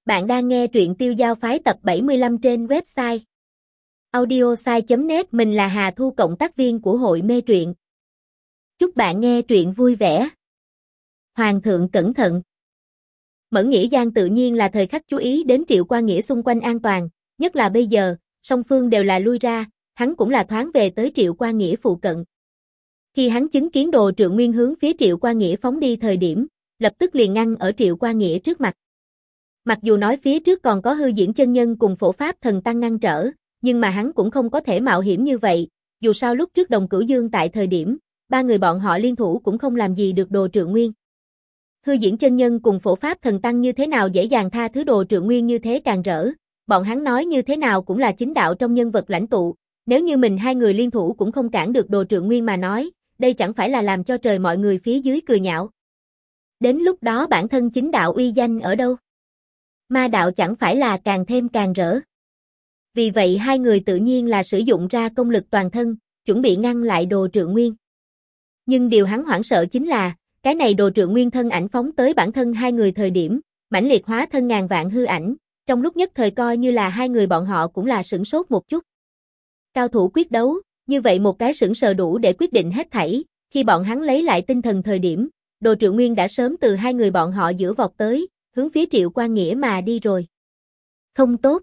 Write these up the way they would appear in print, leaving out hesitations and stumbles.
Bạn đang nghe truyện Tiêu Giao Phái tập 75 trên website audiosai.net. Mình là Hà Thu, cộng tác viên của hội mê truyện. Chúc bạn nghe truyện vui vẻ. Hoàng thượng cẩn thận. Mẫn Nghĩa Giang tự nhiên là thời khắc chú ý đến Triệu Qua Nghĩa xung quanh an toàn, nhất là bây giờ, song phương đều là lui ra, hắn cũng là thoáng về tới Triệu Qua Nghĩa phụ cận. Khi hắn chứng kiến Đồ Trượng Nguyên hướng phía Triệu Qua Nghĩa phóng đi thời điểm, lập tức liền ngăn ở Triệu Qua Nghĩa trước mặt. Mặc dù nói phía trước còn có Hư Diễn chân nhân cùng Phổ Pháp thần tăng ngăn trở, nhưng mà hắn cũng không có thể mạo hiểm như vậy, dù sao lúc trước Đồng Cửu Dương tại thời điểm, ba người bọn họ liên thủ cũng không làm gì được Đồ Trượng Nguyên. Hư Diễn chân nhân cùng Phổ Pháp thần tăng như thế nào dễ dàng tha thứ Đồ Trượng Nguyên như thế càng rỡ, bọn hắn nói như thế nào cũng là chính đạo trong nhân vật lãnh tụ, nếu như mình hai người liên thủ cũng không cản được Đồ Trượng Nguyên mà nói, đây chẳng phải là làm cho trời mọi người phía dưới cười nhạo. Đến lúc đó bản thân chính đạo uy danh ở đâu? Ma đạo chẳng phải là càng thêm càng rỡ. Vì vậy hai người tự nhiên là sử dụng ra công lực toàn thân, chuẩn bị ngăn lại Đồ Trượng Nguyên. Nhưng điều hắn hoảng sợ chính là, cái này Đồ Trượng Nguyên thân ảnh phóng tới bản thân hai người thời điểm, mãnh liệt hóa thân ngàn vạn hư ảnh, trong lúc nhất thời coi như là hai người bọn họ cũng là sửng sốt một chút. Cao thủ quyết đấu, như vậy một cái sửng sờ đủ để quyết định hết thảy, khi bọn hắn lấy lại tinh thần thời điểm, Đồ Trượng Nguyên đã sớm từ hai người bọn họ giữa vọt tới, hướng phía Triệu Qua Nghĩa mà đi rồi. Không tốt.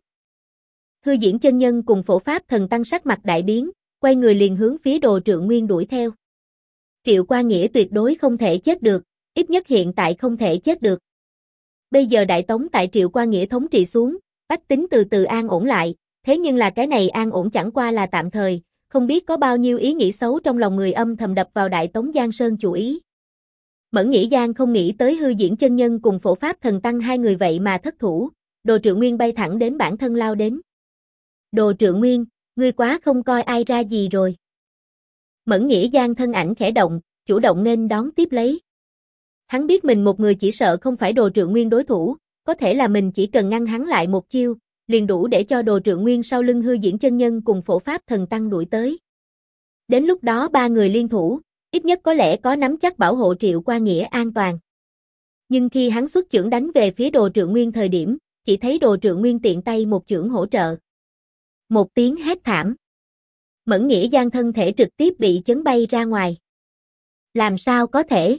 Hư Diễn chân nhân cùng Phổ Pháp thần tăng sắc mặt đại biến, quay người liền hướng phía Đồ Trượng Nguyên đuổi theo. Triệu Qua Nghĩa tuyệt đối không thể chết được, ít nhất hiện tại không thể chết được. Bây giờ Đại Tống tại Triệu Qua Nghĩa thống trị xuống, bách tính từ từ an ổn lại, thế nhưng là cái này an ổn chẳng qua là tạm thời, không biết có bao nhiêu ý nghĩ xấu trong lòng người âm thầm đập vào Đại Tống Giang Sơn chủ ý. Mẫn Nghĩa Giang không nghĩ tới Hư Diễn chân nhân cùng Phổ Pháp thần tăng hai người vậy mà thất thủ, Đồ Trượng Nguyên bay thẳng đến bản thân lao đến. Đồ Trượng Nguyên, ngươi quá không coi ai ra gì rồi. Mẫn Nghĩa Giang thân ảnh khẽ động, chủ động nên đón tiếp lấy. Hắn biết mình một người chỉ sợ không phải Đồ Trượng Nguyên đối thủ, có thể là mình chỉ cần ngăn hắn lại một chiêu, liền đủ để cho Đồ Trượng Nguyên sau lưng Hư Diễn chân nhân cùng Phổ Pháp thần tăng đuổi tới. Đến lúc đó ba người liên thủ, ít nhất có lẽ có nắm chắc bảo hộ Triệu Qua Nghĩa an toàn. Nhưng khi hắn xuất chưởng đánh về phía Đồ Trượng Nguyên thời điểm, chỉ thấy Đồ Trượng Nguyên tiện tay một chưởng hỗ trợ. Một tiếng hét thảm. Mẫn Nghĩa Giang thân thể trực tiếp bị chấn bay ra ngoài. Làm sao có thể?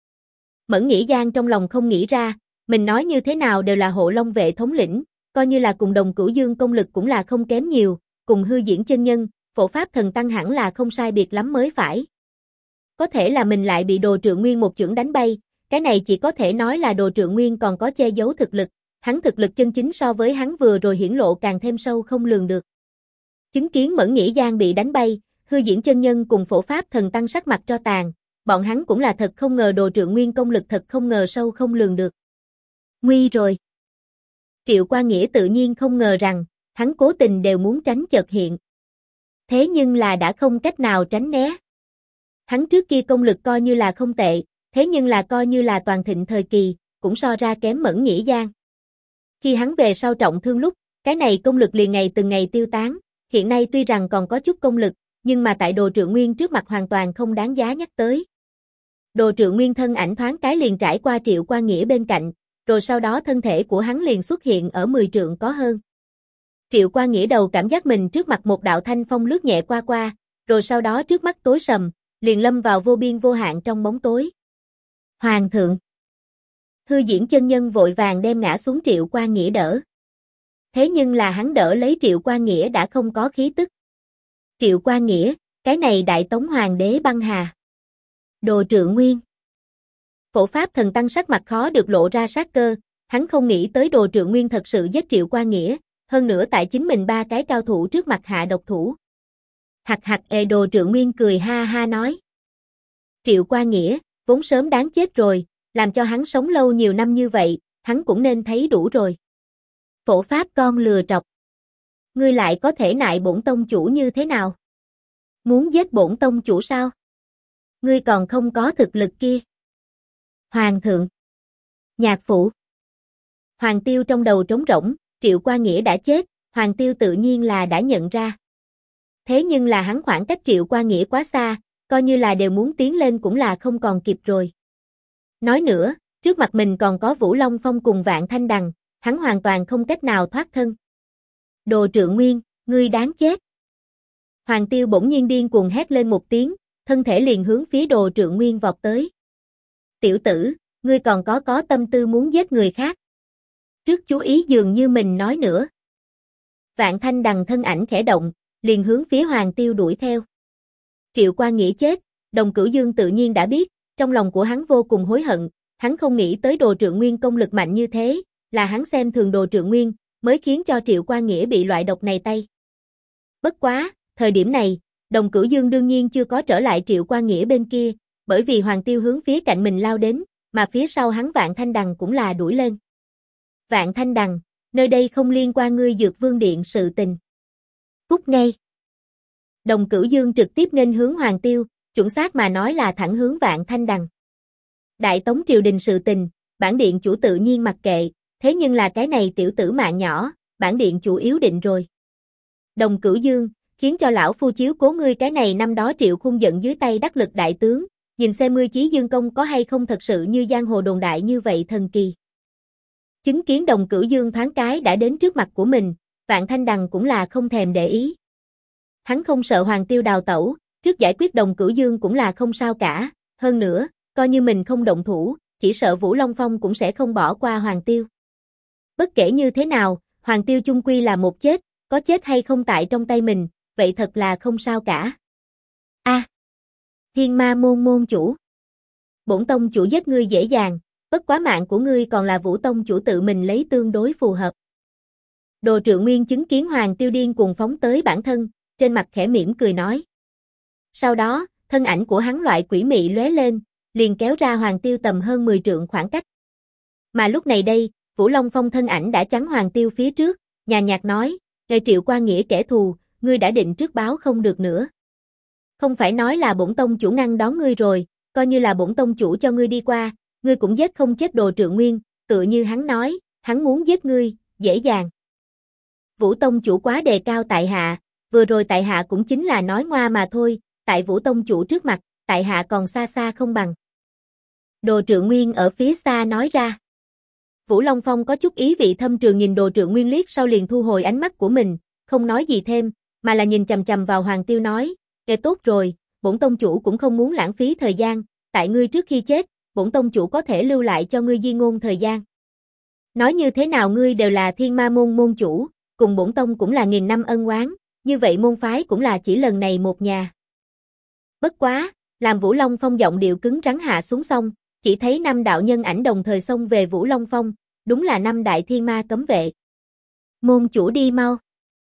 Mẫn Nghĩa Giang trong lòng không nghĩ ra, mình nói như thế nào đều là Hộ Long vệ thống lĩnh, coi như là cùng Đồng Cửu Dương công lực cũng là không kém nhiều, cùng Hư Diễn chân nhân, Phổ Pháp thần tăng hẳn là không sai biệt lắm mới phải. Có thể là mình lại bị Đồ Trượng Nguyên một chưởng đánh bay, cái này chỉ có thể nói là Đồ Trượng Nguyên còn có che giấu thực lực, hắn thực lực chân chính so với hắn vừa rồi hiển lộ càng thêm sâu không lường được. Chứng kiến Mẫn Nghĩa Giang bị đánh bay, Hư Diễn chân nhân cùng Phổ Pháp thần tăng sắc mặt tro tàn, bọn hắn cũng là thật không ngờ Đồ Trượng Nguyên công lực thật không ngờ sâu không lường được. Nguy rồi. Triệu Qua Nghĩa tự nhiên không ngờ rằng, hắn cố tình đều muốn tránh chợt hiện. Thế nhưng là đã không cách nào tránh né. Hắn trước kia công lực coi như là không tệ, thế nhưng là coi như là toàn thịnh thời kỳ, cũng so ra kém Mẫn Nghĩa Giang. Khi hắn về sau trọng thương lúc, cái này công lực liền ngày từng ngày tiêu tán, hiện nay tuy rằng còn có chút công lực, nhưng mà tại Đồ Trượng Nguyên trước mặt hoàn toàn không đáng giá nhắc tới. Đồ Trượng Nguyên thân ảnh thoáng cái liền trải qua Triệu Qua Nghĩa bên cạnh, rồi sau đó thân thể của hắn liền xuất hiện ở 10 trượng có hơn. Triệu Qua Nghĩa đầu cảm giác mình trước mặt một đạo thanh phong lướt nhẹ qua qua, rồi sau đó trước mắt tối sầm, liền lâm vào vô biên vô hạn trong bóng tối. Hoàng thượng. Hư Diễn chân nhân vội vàng đem ngã xuống Triệu Qua Nghĩa đỡ. Thế nhưng là hắn đỡ lấy Triệu Qua Nghĩa đã không có khí tức. Triệu Qua Nghĩa, cái này Đại Tống Hoàng đế băng hà. Đồ Trượng Nguyên. Phổ Pháp thần tăng sắc mặt khó được lộ ra sát cơ, hắn không nghĩ tới Đồ Trượng Nguyên thật sự giết Triệu Qua Nghĩa, hơn nữa tại chính mình ba cái cao thủ trước mặt hạ độc thủ. Đồ Trượng Nguyên cười ha ha nói. Triệu Qua Nghĩa, vốn sớm đáng chết rồi, làm cho hắn sống lâu nhiều năm như vậy, hắn cũng nên thấy đủ rồi. Phổ Pháp con lừa trọc. Ngươi lại có thể nại bổn tông chủ như thế nào? Muốn giết bổn tông chủ sao? Ngươi còn không có thực lực kia. Hoàng thượng. Nhạc phụ. Hoàng Tiêu trong đầu trống rỗng, Triệu Qua Nghĩa đã chết, Hoàng Tiêu tự nhiên là đã nhận ra. Thế nhưng là hắn khoảng cách Triệu Qua Nghĩa quá xa, coi như là đều muốn tiến lên cũng là không còn kịp rồi. Nói nữa, trước mặt mình còn có Vũ Long Phong cùng Vạn Thanh Đằng, hắn hoàn toàn không cách nào thoát thân. Đồ Trượng Nguyên, ngươi đáng chết. Hoàng Tiêu bỗng nhiên điên cuồng hét lên một tiếng, thân thể liền hướng phía Đồ Trượng Nguyên vọt tới. Tiểu tử, ngươi còn có tâm tư muốn giết người khác. Trước chú ý dường như mình nói nữa. Vạn Thanh Đằng thân ảnh khẽ động, liền hướng phía Hoàng Tiêu đuổi theo. Triệu Qua Nghĩa chết, Đồng Cửu Dương tự nhiên đã biết, trong lòng của hắn vô cùng hối hận, hắn không nghĩ tới Đồ Trượng Nguyên công lực mạnh như thế, là hắn xem thường Đồ Trượng Nguyên, mới khiến cho Triệu Qua Nghĩa bị loại độc này tay. Bất quá, thời điểm này, Đồng Cửu Dương đương nhiên chưa có trở lại Triệu Qua Nghĩa bên kia, bởi vì Hoàng Tiêu hướng phía cạnh mình lao đến, mà phía sau hắn Vạn Thanh Đằng cũng là đuổi lên. Vạn Thanh Đằng, nơi đây không liên quan ngươi Dược Vương Điện sự tình. Cút ngay. Đồng Cửu Dương trực tiếp nghênh hướng Hoàng Tiêu, chuẩn xác mà nói là thẳng hướng Vạn Thanh Đằng. Đại Tống triều đình sự tình, bản điện chủ tự nhiên mặc kệ, thế nhưng là cái này tiểu tử mạng nhỏ, bản điện chủ yếu định rồi. Đồng Cửu Dương, khiến cho lão phu chiếu cố ngươi cái này năm đó Triệu Khung giận dưới tay đắc lực đại tướng, nhìn xem ngươi Chí Dương công có hay không thật sự như giang hồ đồn đại như vậy thần kỳ. Chứng kiến Đồng Cửu Dương thoáng cái đã đến trước mặt của mình, Vạn Thanh Đằng cũng là không thèm để ý. Hắn không sợ Hoàng Tiêu đào tẩu, trước giải quyết Đồng Cửu Dương cũng là không sao cả, hơn nữa, coi như mình không động thủ, chỉ sợ Vũ Long Phong cũng sẽ không bỏ qua Hoàng Tiêu. Bất kể như thế nào, Hoàng Tiêu chung quy là một chết, có chết hay không tại trong tay mình, vậy thật là không sao cả. Thiên Ma môn môn chủ. Bổn tông chủ giết ngươi dễ dàng, bất quá mạng của ngươi còn là Vũ tông chủ tự mình lấy tương đối phù hợp. Đồ Trượng Nguyên chứng kiến Hoàng Tiêu điên cuồng phóng tới bản thân, trên mặt khẽ mỉm cười nói. Sau đó, thân ảnh của hắn loại quỷ mị lóe lên, liền kéo ra Hoàng Tiêu tầm hơn 10 trượng khoảng cách. Mà lúc này đây, Vũ Long Phong thân ảnh đã chắn Hoàng Tiêu phía trước, nhàn nhạt nói, "Nghe Triệu Qua Nghĩa kẻ thù, ngươi đã định trước báo không được nữa. Không phải nói là bổn tông chủ ngăn đón ngươi rồi, coi như là bổn tông chủ cho ngươi đi qua, ngươi cũng giết không chết Đồ Trượng Nguyên, tựa như hắn nói, hắn muốn giết ngươi, dễ dàng." Vũ tông chủ quá đề cao tại hạ, vừa rồi tại hạ cũng chính là nói ngoa mà thôi, tại Vũ tông chủ trước mặt, tại hạ còn xa xa không bằng. Đồ Trượng Nguyên ở phía xa nói ra. Vũ Long Phong có chút ý vị thâm trường nhìn Đồ Trượng Nguyên liếc sau liền thu hồi ánh mắt của mình, không nói gì thêm, mà là nhìn chằm chằm vào Hoàng Tiêu nói, "Nghe tốt rồi, bổn tông chủ cũng không muốn lãng phí thời gian, tại ngươi trước khi chết, bổn tông chủ có thể lưu lại cho ngươi di ngôn thời gian. Nói như thế nào ngươi đều là Thiên Ma môn môn chủ, cùng bổn tông cũng là nghìn năm ân oán, như vậy môn phái cũng là chỉ lần này một nhà." Bất quá, làm Vũ Long Phong giọng điệu cứng rắn hạ xuống xong, chỉ thấy 5 đạo nhân ảnh đồng thời xông về Vũ Long Phong, đúng là 5 đại thiên ma cấm vệ. "Môn chủ đi mau."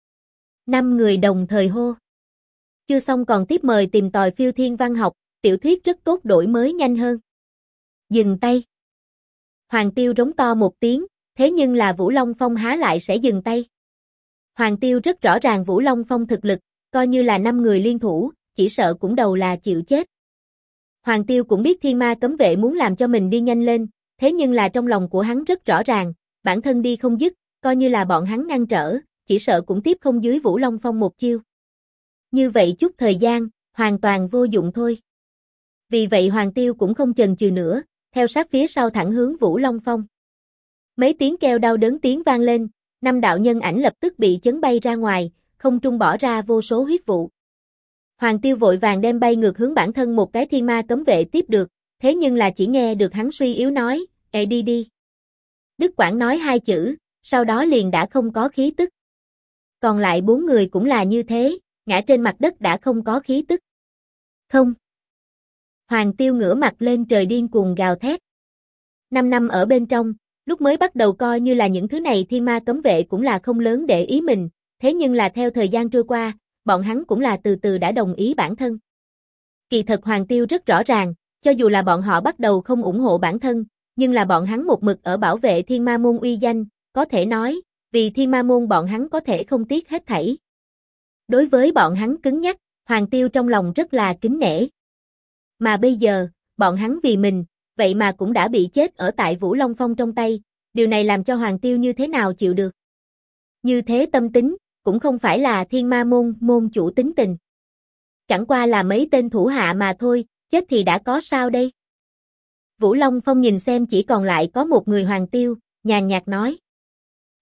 5 người đồng thời hô. Chưa xong còn tiếp mời tìm tòi phiêu thiên văn học, tiểu thuyết rất tốt đổi mới nhanh hơn. Dừng tay. Hoàng Tiêu rống to một tiếng, thế nhưng là Vũ Long Phong há lại sẽ dừng tay. Hoàng Tiêu rất rõ ràng Vũ Long Phong thực lực, coi như là 5 người liên thủ, chỉ sợ cũng đầu là chịu chết. Hoàng Tiêu cũng biết thiên ma cấm vệ muốn làm cho mình đi nhanh lên, thế nhưng là trong lòng của hắn rất rõ ràng, bản thân đi không dứt, coi như là bọn hắn ngăn trở, chỉ sợ cũng tiếp không dưới Vũ Long Phong một chiêu. Như vậy chút thời gian, hoàn toàn vô dụng thôi. Vì vậy Hoàng Tiêu cũng không chần chừ nữa, theo sát phía sau thẳng hướng Vũ Long Phong. Mấy tiếng kêu đau đớn tiếng vang lên, 5 đạo nhân ảnh lập tức bị chấn bay ra ngoài, không trung bỏ ra vô số huyết vụ. Hoàng Tiêu vội vàng đem bay ngược hướng bản thân một cái thiên ma cấm vệ tiếp được, thế nhưng là chỉ nghe được hắn suy yếu nói, "Ê đi đi." Đức Quảng nói 2 chữ, sau đó liền đã không có khí tức. Còn lại 4 người cũng là như thế, ngã trên mặt đất đã không có khí tức. Không. Hoàng Tiêu ngửa mặt lên trời điên cuồng gào thét. 5 năm ở bên trong, lúc mới bắt đầu coi như là những thứ này thiên ma cấm vệ cũng là không lớn để ý mình, thế nhưng là theo thời gian trôi qua, bọn hắn cũng là từ từ đã đồng ý bản thân. Kỳ thật Hoàng Tiêu rất rõ ràng, cho dù là bọn họ bắt đầu không ủng hộ bản thân, nhưng là bọn hắn một mực ở bảo vệ thiên ma môn uy danh, có thể nói, vì thiên ma môn bọn hắn có thể không tiếc hết thảy. Đối với bọn hắn cứng nhắc, Hoàng Tiêu trong lòng rất là kính nể. Mà bây giờ, bọn hắn vì mình, vậy mà cũng đã bị chết ở tại Vũ Long Phong trong tay, điều này làm cho Hoàng Tiêu như thế nào chịu được. Như thế tâm tính, cũng không phải là thiên ma môn môn chủ tính tình. Chẳng qua là mấy tên thủ hạ mà thôi, chết thì đã có sao đây. Vũ Long Phong nhìn xem chỉ còn lại có một người Hoàng Tiêu, nhàn nhạt nói.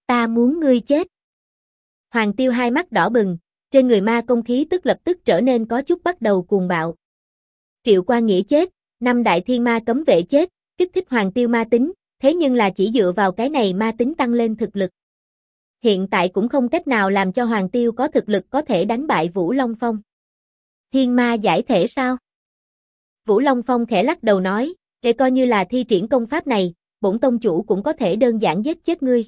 Ta muốn ngươi chết. Hoàng Tiêu hai mắt đỏ bừng, trên người ma công khí tức lập tức trở nên có chút bắt đầu cuồng bạo. Triệu Qua Nghĩa chết, 5 đại thiên ma cấm vệ chết, kích thích Hoàng Tiêu ma tính, thế nhưng là chỉ dựa vào cái này ma tính tăng lên thực lực. Hiện tại cũng không cách nào làm cho Hoàng Tiêu có thực lực có thể đánh bại Vũ Long Phong. Thiên ma giải thể sao? Vũ Long Phong khẽ lắc đầu nói, để coi như là thi triển công pháp này, bổn tông chủ cũng có thể đơn giản giết chết ngươi.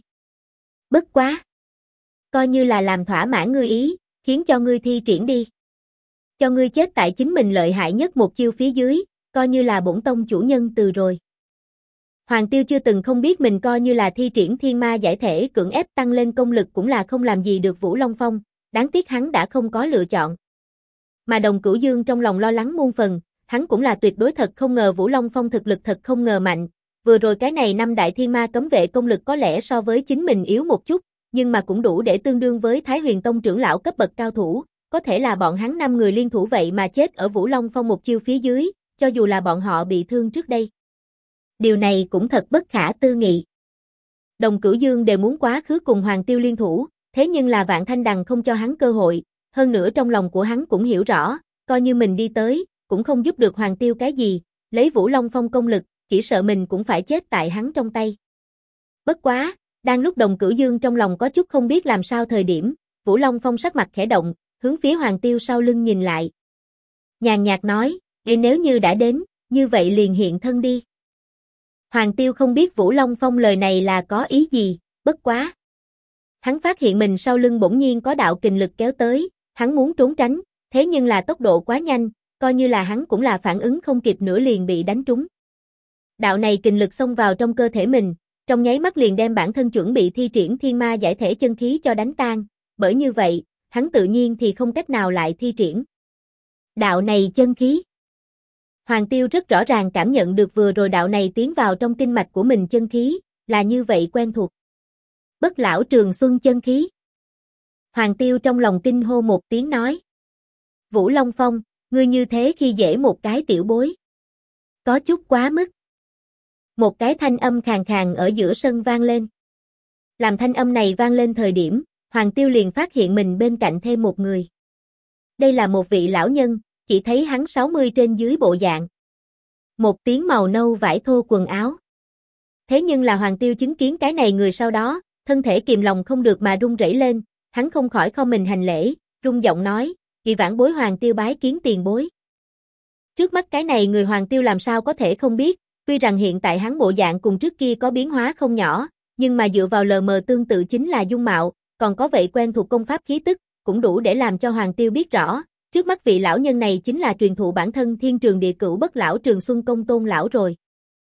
Bất quá. Coi như là làm thỏa mãn ngươi ý, khiến cho ngươi thi triển đi. Cho ngươi chết tại chính mình lợi hại nhất một chiêu phía dưới, coi như là bổn tông chủ nhân từ rồi. Hoàng Tiêu chưa từng không biết mình coi như là thi triển thiên ma giải thể cưỡng ép tăng lên công lực cũng là không làm gì được Vũ Long Phong, đáng tiếc hắn đã không có lựa chọn. Mà Đồng Cửu Dương trong lòng lo lắng muôn phần, hắn cũng là tuyệt đối thật không ngờ Vũ Long Phong thực lực thật không ngờ mạnh, vừa rồi cái này 5 đại thiên ma cấm vệ công lực có lẽ so với chính mình yếu một chút, nhưng mà cũng đủ để tương đương với Thái Huyền Tông trưởng lão cấp bậc cao thủ, có thể là bọn hắn 5 người liên thủ vậy mà chết ở Vũ Long Phong một chiêu phía dưới, cho dù là bọn họ bị thương trước đây. Điều này cũng thật bất khả tư nghị. Đồng Cửu Dương đều muốn quá khứ cùng Hoàng Tiêu liên thủ, thế nhưng là Vạn Thanh Đằng không cho hắn cơ hội, hơn nữa trong lòng của hắn cũng hiểu rõ, coi như mình đi tới, cũng không giúp được Hoàng Tiêu cái gì, lấy Vũ Long Phong công lực, chỉ sợ mình cũng phải chết tại hắn trong tay. Bất quá, đang lúc Đồng Cửu Dương trong lòng có chút không biết làm sao thời điểm, Vũ Long Phong sắc mặt khẽ động, hướng phía Hoàng Tiêu sau lưng nhìn lại. Nhàn nhạt nói, nếu như đã đến, như vậy liền hiện thân đi. Hoàng Tiêu không biết Vũ Long Phong lời này là có ý gì, bất quá. Hắn phát hiện mình sau lưng bỗng nhiên có đạo kình lực kéo tới, hắn muốn trốn tránh, thế nhưng là tốc độ quá nhanh, coi như là hắn cũng là phản ứng không kịp nữa liền bị đánh trúng. Đạo này kình lực xông vào trong cơ thể mình, trong nháy mắt liền đem bản thân chuẩn bị thi triển thiên ma giải thể chân khí cho đánh tan, bởi như vậy, hắn tự nhiên thì không cách nào lại thi triển. Đạo này chân khí. Hoàng Tiêu rất rõ ràng cảm nhận được vừa rồi đạo này tiến vào trong kinh mạch của mình chân khí, là như vậy quen thuộc. Bất lão trường xuân chân khí. Hoàng Tiêu trong lòng kinh hô một tiếng nói. Vũ Long Phong, ngươi như thế khi dễ một cái tiểu bối. Có chút quá mức. Một cái thanh âm khàn khàn ở giữa sân vang lên. Làm thanh âm này vang lên thời điểm, Hoàng Tiêu liền phát hiện mình bên cạnh thêm một người. Đây là một vị lão nhân, chỉ thấy hắn 60 trên dưới bộ dạng. Một tiếng màu nâu vải thô quần áo. Thế nhưng là Hoàng Tiêu chứng kiến cái này người sau đó, thân thể kìm lòng không được mà run rẩy lên, hắn không khỏi khom mình hành lễ, rung giọng nói, Kỳ Vãn bối Hoàng Tiêu bái kiến tiền bối. Trước mắt cái này người Hoàng Tiêu làm sao có thể không biết, tuy rằng hiện tại hắn bộ dạng cùng trước kia có biến hóa không nhỏ, nhưng mà dựa vào lờ mờ tương tự chính là dung mạo, còn có vậy quen thuộc công pháp khí tức, cũng đủ để làm cho Hoàng Tiêu biết rõ, trước mắt vị lão nhân này chính là truyền thụ bản thân Thiên Trường Địa Cửu Bất Lão Trường Xuân Công Tôn lão rồi.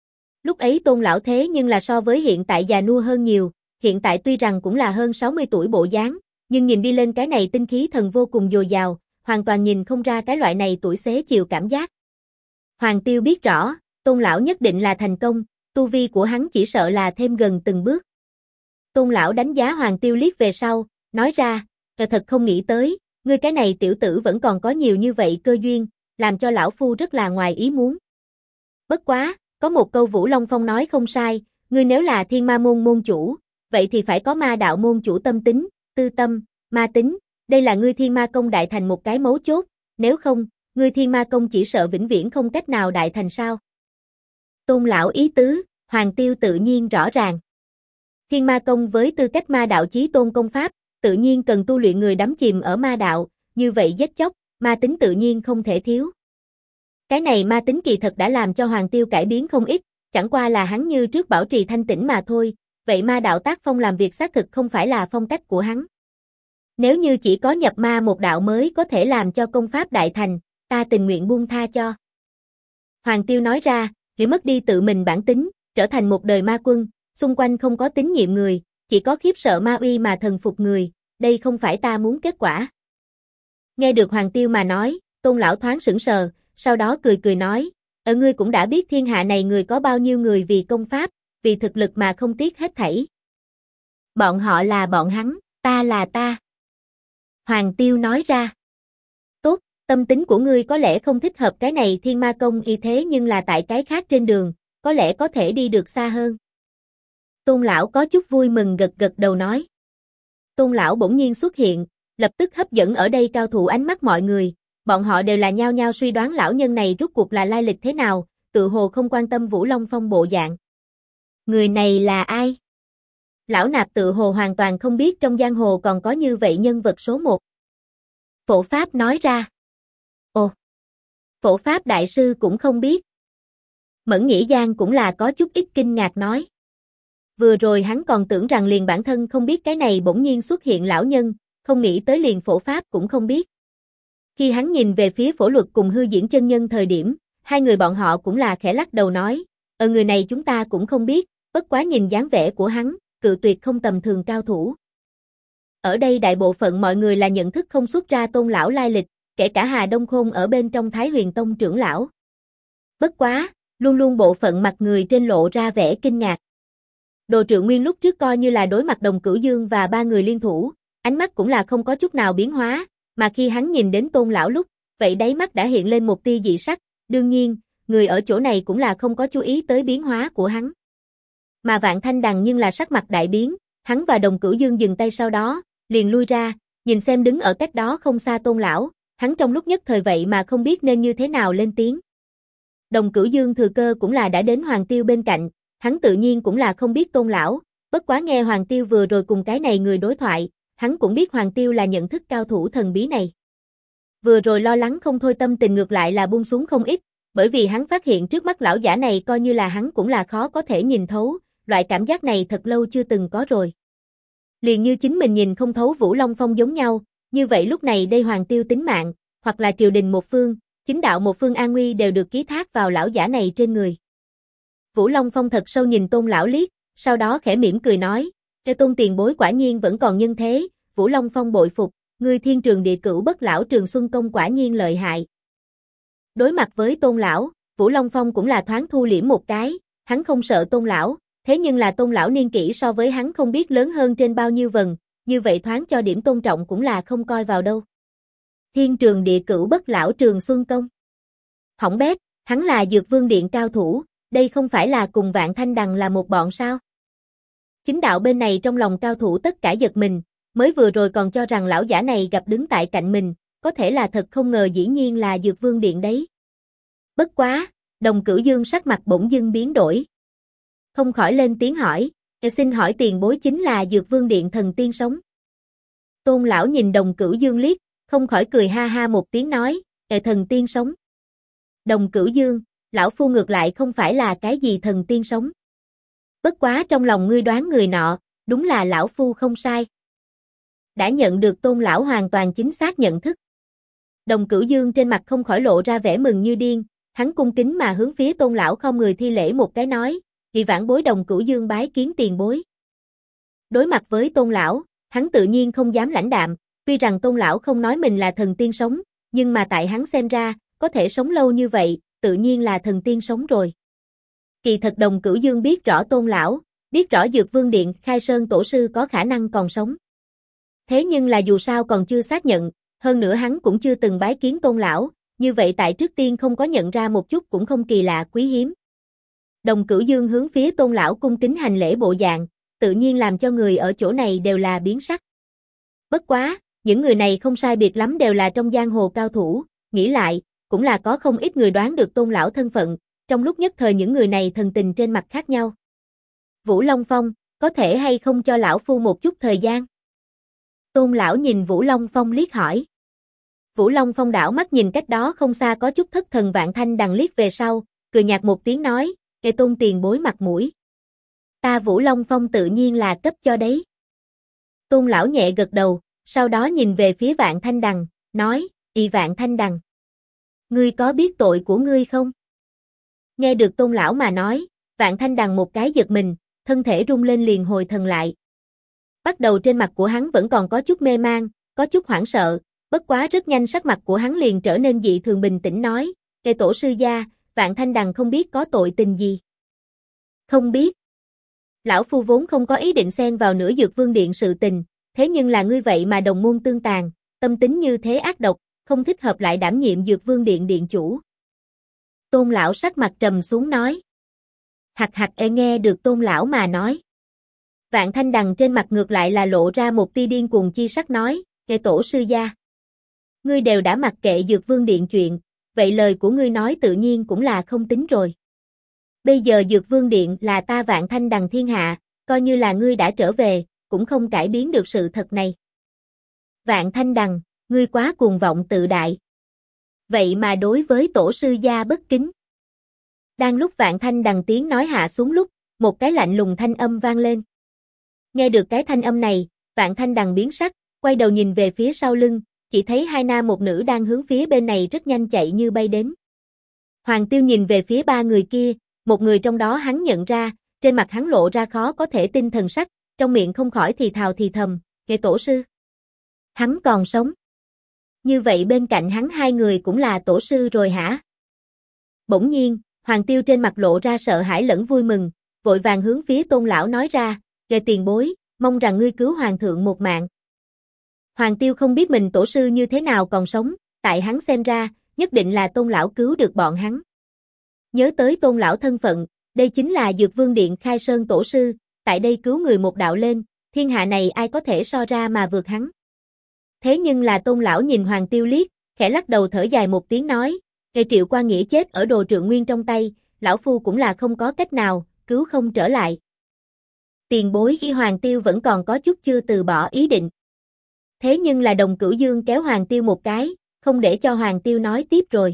Lúc ấy Tôn lão thế nhưng là so với hiện tại già nua hơn nhiều, hiện tại tuy rằng cũng là hơn 60 tuổi bộ dáng, nhưng nhìn đi lên cái này tinh khí thần vô cùng dồi dào, hoàn toàn nhìn không ra cái loại này tuổi xế chiều cảm giác. Hoàng Tiêu biết rõ, Tôn lão nhất định là thành công, tu vi của hắn chỉ sợ là thêm gần từng bước. Tôn lão đánh giá Hoàng Tiêu liếc về sau, nói ra, thật không nghĩ tới, ngươi cái này tiểu tử vẫn còn có nhiều như vậy cơ duyên, làm cho lão phu rất là ngoài ý muốn. Bất quá, có một câu Vũ Long Phong nói không sai, ngươi nếu là Thiên Ma môn môn chủ, vậy thì phải có ma đạo môn chủ tâm tính, tư tâm, ma tính, đây là ngươi Thiên Ma công đại thành một cái mấu chốt, nếu không, ngươi Thiên Ma công chỉ sợ vĩnh viễn không cách nào đại thành sao? Tôn lão ý tứ, Hoàng Tiêu tự nhiên rõ ràng. Thiên Ma công với tư cách ma đạo chí tôn công pháp, tự nhiên cần tu luyện người đắm chìm ở ma đạo, như vậy giết chóc, ma tính tự nhiên không thể thiếu. Cái này ma tính kỳ thật đã làm cho Hoàng Tiêu cải biến không ít, chẳng qua là hắn như trước bảo trì thanh tĩnh mà thôi, vậy ma đạo tác phong làm việc xác thực không phải là phong cách của hắn. Nếu như chỉ có nhập ma một đạo mới có thể làm cho công pháp đại thành, ta tình nguyện buông tha cho. Hoàng Tiêu nói ra, để mất đi tự mình bản tính, trở thành một đời ma quân, xung quanh không có tín nhiệm người, chỉ có khiếp sợ ma uy mà thần phục người, đây không phải ta muốn kết quả. Nghe được Hoàng Tiêu mà nói, Tôn lão thoáng sững sờ, sau đó cười cười nói, ngươi cũng đã biết thiên hạ này người có bao nhiêu người vì công pháp, vì thực lực mà không tiếc hết thảy. Bọn họ là bọn hắn, ta là ta. Hoàng Tiêu nói ra. Tốt, tâm tính của ngươi có lẽ không thích hợp cái này Thiên Ma công y thế nhưng là tại cái khác trên đường, có lẽ có thể đi được xa hơn. Tôn lão có chút vui mừng gật gật đầu nói. Tôn lão bỗng nhiên xuất hiện, lập tức hấp dẫn ở đây cao thủ ánh mắt mọi người, bọn họ đều là nhao nhao suy đoán lão nhân này rốt cuộc là lai lịch thế nào, tự hồ không quan tâm Vũ Long Phong bộ dạng. Người này là ai? Lão nạp tự hồ hoàn toàn không biết trong giang hồ còn có như vậy nhân vật số 1. Phổ Pháp nói ra. Ồ, Phổ Pháp đại sư cũng không biết. Mẫn Nghĩ Giang cũng là có chút ít kinh ngạc nói. Vừa rồi hắn còn tưởng rằng liền bản thân không biết cái này bỗng nhiên xuất hiện lão nhân, không nghĩ tới liền Phổ Pháp cũng không biết. Khi hắn nhìn về phía Phổ Luật cùng Hư Diễn chân nhân thời điểm, hai người bọn họ cũng là khẽ lắc đầu nói, người này chúng ta cũng không biết, bất quá nhìn dáng vẻ của hắn, cự tuyệt không tầm thường cao thủ. Ở đây đại bộ phận mọi người là nhận thức không xuất ra Tôn lão lai lịch, kể cả Hà Đông Khôn ở bên trong Thái Huyền Tông trưởng lão. Bất quá, luôn luôn bộ phận mặt người trên lộ ra vẻ kinh ngạc. Đồ Trượng Nguyên lúc trước coi như là đối mặt Đồng Cửu Dương và ba người liên thủ, ánh mắt cũng là không có chút nào biến hóa, mà khi hắn nhìn đến Tôn lão lúc, vậy đáy mắt đã hiện lên một tia dị sắc, đương nhiên, người ở chỗ này cũng là không có chú ý tới biến hóa của hắn. Mà Vạn Thanh Đằng nhưng là sắc mặt đại biến, hắn và Đồng Cửu Dương dừng tay sau đó, liền lui ra, nhìn xem đứng ở cách đó không xa Tôn lão, hắn trong lúc nhất thời vậy mà không biết nên như thế nào lên tiếng. Đồng Cửu Dương thừa cơ cũng là đã đến Hoàng Tiêu bên cạnh, hắn tự nhiên cũng là không biết Tôn lão, bất quá nghe Hoàng Tiêu vừa rồi cùng cái này người đối thoại, hắn cũng biết Hoàng Tiêu là nhận thức cao thủ thần bí này. Vừa rồi lo lắng không thôi tâm tình ngược lại là buông xuống không ít, bởi vì hắn phát hiện trước mắt lão giả này coi như là hắn cũng là khó có thể nhìn thấu, loại cảm giác này thật lâu chưa từng có rồi. Liền như chính mình nhìn không thấu Vũ Long Phong giống nhau, như vậy lúc này đây Hoàng Tiêu tính mạng, hoặc là triều đình một phương, chính đạo một phương an nguy đều được ký thác vào lão giả này trên người. Vũ Long Phong thật sâu nhìn Tôn lão liếc, sau đó khẽ mỉm cười nói, "Cái Tôn tiền bối quả nhiên vẫn còn nhân thế." Vũ Long Phong bội phục, ngươi Thiên Trường Địa Cửu Bất Lão Trường Xuân Công quả nhiên lợi hại. Đối mặt với Tôn lão, Vũ Long Phong cũng là thoáng thu liễm một cái, hắn không sợ Tôn lão, thế nhưng là Tôn lão niên kỷ so với hắn không biết lớn hơn trên bao nhiêu vần, như vậy thoáng cho điểm tôn trọng cũng là không coi vào đâu. Thiên Trường Địa Cửu Bất Lão Trường Xuân Công. Hỏng bét, hắn là Dược Vương Điện cao thủ, đây không phải là cùng Vạn Thanh Đằng là một bọn sao? Chính đạo bên này trong lòng cao thủ tất cả giật mình, mới vừa rồi còn cho rằng lão giả này gặp đứng tại cạnh mình, có thể là thật không ngờ dĩ nhiên là Dược Vương Điện đấy. Bất quá, Đồng Cửu Dương sắc mặt bỗng dưng biến đổi. Không khỏi lên tiếng hỏi, xin hỏi tiền bối chính là Dược Vương Điện thần tiên sống. Tôn lão nhìn Đồng Cửu Dương liếc, không khỏi cười ha ha một tiếng nói, thần tiên sống. Đồng Cửu Dương, lão phu ngược lại không phải là cái gì thần tiên sống. Bất quá trong lòng ngươi đoán người nọ, đúng là lão phu không sai. Đã nhận được Tôn lão hoàn toàn chính xác nhận thức. Đồng Cửu Dương trên mặt không khỏi lộ ra vẻ mừng như điên, hắn cung kính mà hướng phía Tôn lão không người thi lễ một cái nói, "Vị vãn bối Đồng Cửu Dương bái kiến tiền bối." Đối mặt với Tôn lão, hắn tự nhiên không dám lãnh đạm, tuy rằng Tôn lão không nói mình là thần tiên sống, nhưng mà tại hắn xem ra, có thể sống lâu như vậy, tự nhiên là thần tiên sống rồi. Kỳ thật Đồng Cửu Dương biết rõ Tôn lão, biết rõ Dược Vương Điện Khai Sơn tổ sư có khả năng còn sống. Thế nhưng là dù sao còn chưa xác nhận, hơn nữa hắn cũng chưa từng bái kiến Tôn lão, như vậy tại trước tiên không có nhận ra một chút cũng không kỳ lạ quý hiếm. Đồng Cửu Dương hướng phía Tôn lão cung kính hành lễ bộ dạng, tự nhiên làm cho người ở chỗ này đều là biến sắc. Bất quá, những người này không sai biệt lắm đều là trong giang hồ cao thủ, nghĩ lại, cũng là có không ít người đoán được Tôn lão thân phận, trong lúc nhất thời những người này thần tình trên mặt khác nhau. Vũ Long Phong, có thể hay không cho lão phu một chút thời gian? Tôn lão nhìn Vũ Long Phong liếc hỏi. Vũ Long Phong đảo mắt nhìn cách đó không xa có chút thất thần Vạn Thanh Đằng liếc về sau, cười nhạt một tiếng nói, "Kệ Tôn tiền bối mặt mũi. Ta Vũ Long Phong tự nhiên là cấp cho đấy." Tôn lão nhẹ gật đầu, sau đó nhìn về phía Vạn Thanh Đằng, nói, "Ị Vạn Thanh Đằng, ngươi có biết tội của ngươi không?" Nghe được Tôn lão mà nói, Vạn Thanh Đằng một cái giật mình, thân thể rung lên liền hồi thần lại. Bắt đầu trên mặt của hắn vẫn còn có chút mê mang, có chút hoảng sợ, bất quá rất nhanh sắc mặt của hắn liền trở nên dị thường bình tĩnh nói, "Kệ tổ sư gia, Vạn Thanh Đằng không biết có tội tình gì." "Không biết." Lão phu vốn không có ý định xen vào nửa Dược Vương Điện sự tình, thế nhưng là ngươi vậy mà đồng môn tương tàn, tâm tính như thế ác độc, không thích hợp lại đảm nhiệm Dược Vương Điện điện chủ. Tôn lão sắc mặt trầm xuống nói. Hạc nghe được Tôn lão mà nói. Vạn Thanh Đằng trên mặt ngược lại là lộ ra một tia điên cuồng chi sắc nói, kệ tổ sư gia. Ngươi đều đã mặc kệ Dược Vương Điện chuyện, vậy lời của ngươi nói tự nhiên cũng là không tính rồi. Bây giờ Dược Vương Điện là ta Vạn Thanh Đằng thiên hạ, coi như là ngươi đã trở về, cũng không cải biến được sự thật này. Vạn Thanh Đằng, ngươi quá cuồng vọng tự đại. Vậy mà đối với tổ sư gia bất kính. Đang lúc Vạn Thanh Đằng tiếng nói hạ xuống lúc, một cái lạnh lùng thanh âm vang lên. Nghe được cái thanh âm này, Vạn Thanh Đằng biến sắc, quay đầu nhìn về phía sau lưng, chỉ thấy hai nam một nữ đang hướng phía bên này rất nhanh chạy như bay đến. Hoàng Tiêu nhìn về phía ba người kia, một người trong đó hắn nhận ra, trên mặt hắn lộ ra khó có thể tin thần sắc, trong miệng không khỏi thì thào thì thầm, kệ tổ sư. Hắn còn sống. Như vậy bên cạnh hắn hai người cũng là tổ sư rồi hả? Bỗng nhiên, Hoàng Tiêu trên mặt lộ ra sợ hãi lẫn vui mừng, vội vàng hướng phía Tôn lão nói ra, kệ tiền bối, mong rằng ngươi cứu hoàng thượng một mạng. Hoàng Tiêu không biết mình tổ sư như thế nào còn sống, tại hắn xem ra, nhất định là Tôn lão cứu được bọn hắn. Nhớ tới Tôn lão thân phận, đây chính là Dược Vương Điện khai sơn tổ sư, tại đây cứu người một đạo lên, thiên hạ này ai có thể so ra mà vượt hắn. Thế nhưng là Tôn lão nhìn Hoàng Tiêu liếc, khẽ lắc đầu thở dài một tiếng nói, kệ Triệu Qua Nghĩa chết ở Đồ Trượng Nguyên trong tay, lão phu cũng là không có cách nào, cứu không trở lại. Tiền bối khi Hoàng Tiêu vẫn còn có chút chưa từ bỏ ý định. Thế nhưng là Đồng Cửu Dương kéo Hoàng Tiêu một cái, không để cho Hoàng Tiêu nói tiếp rồi.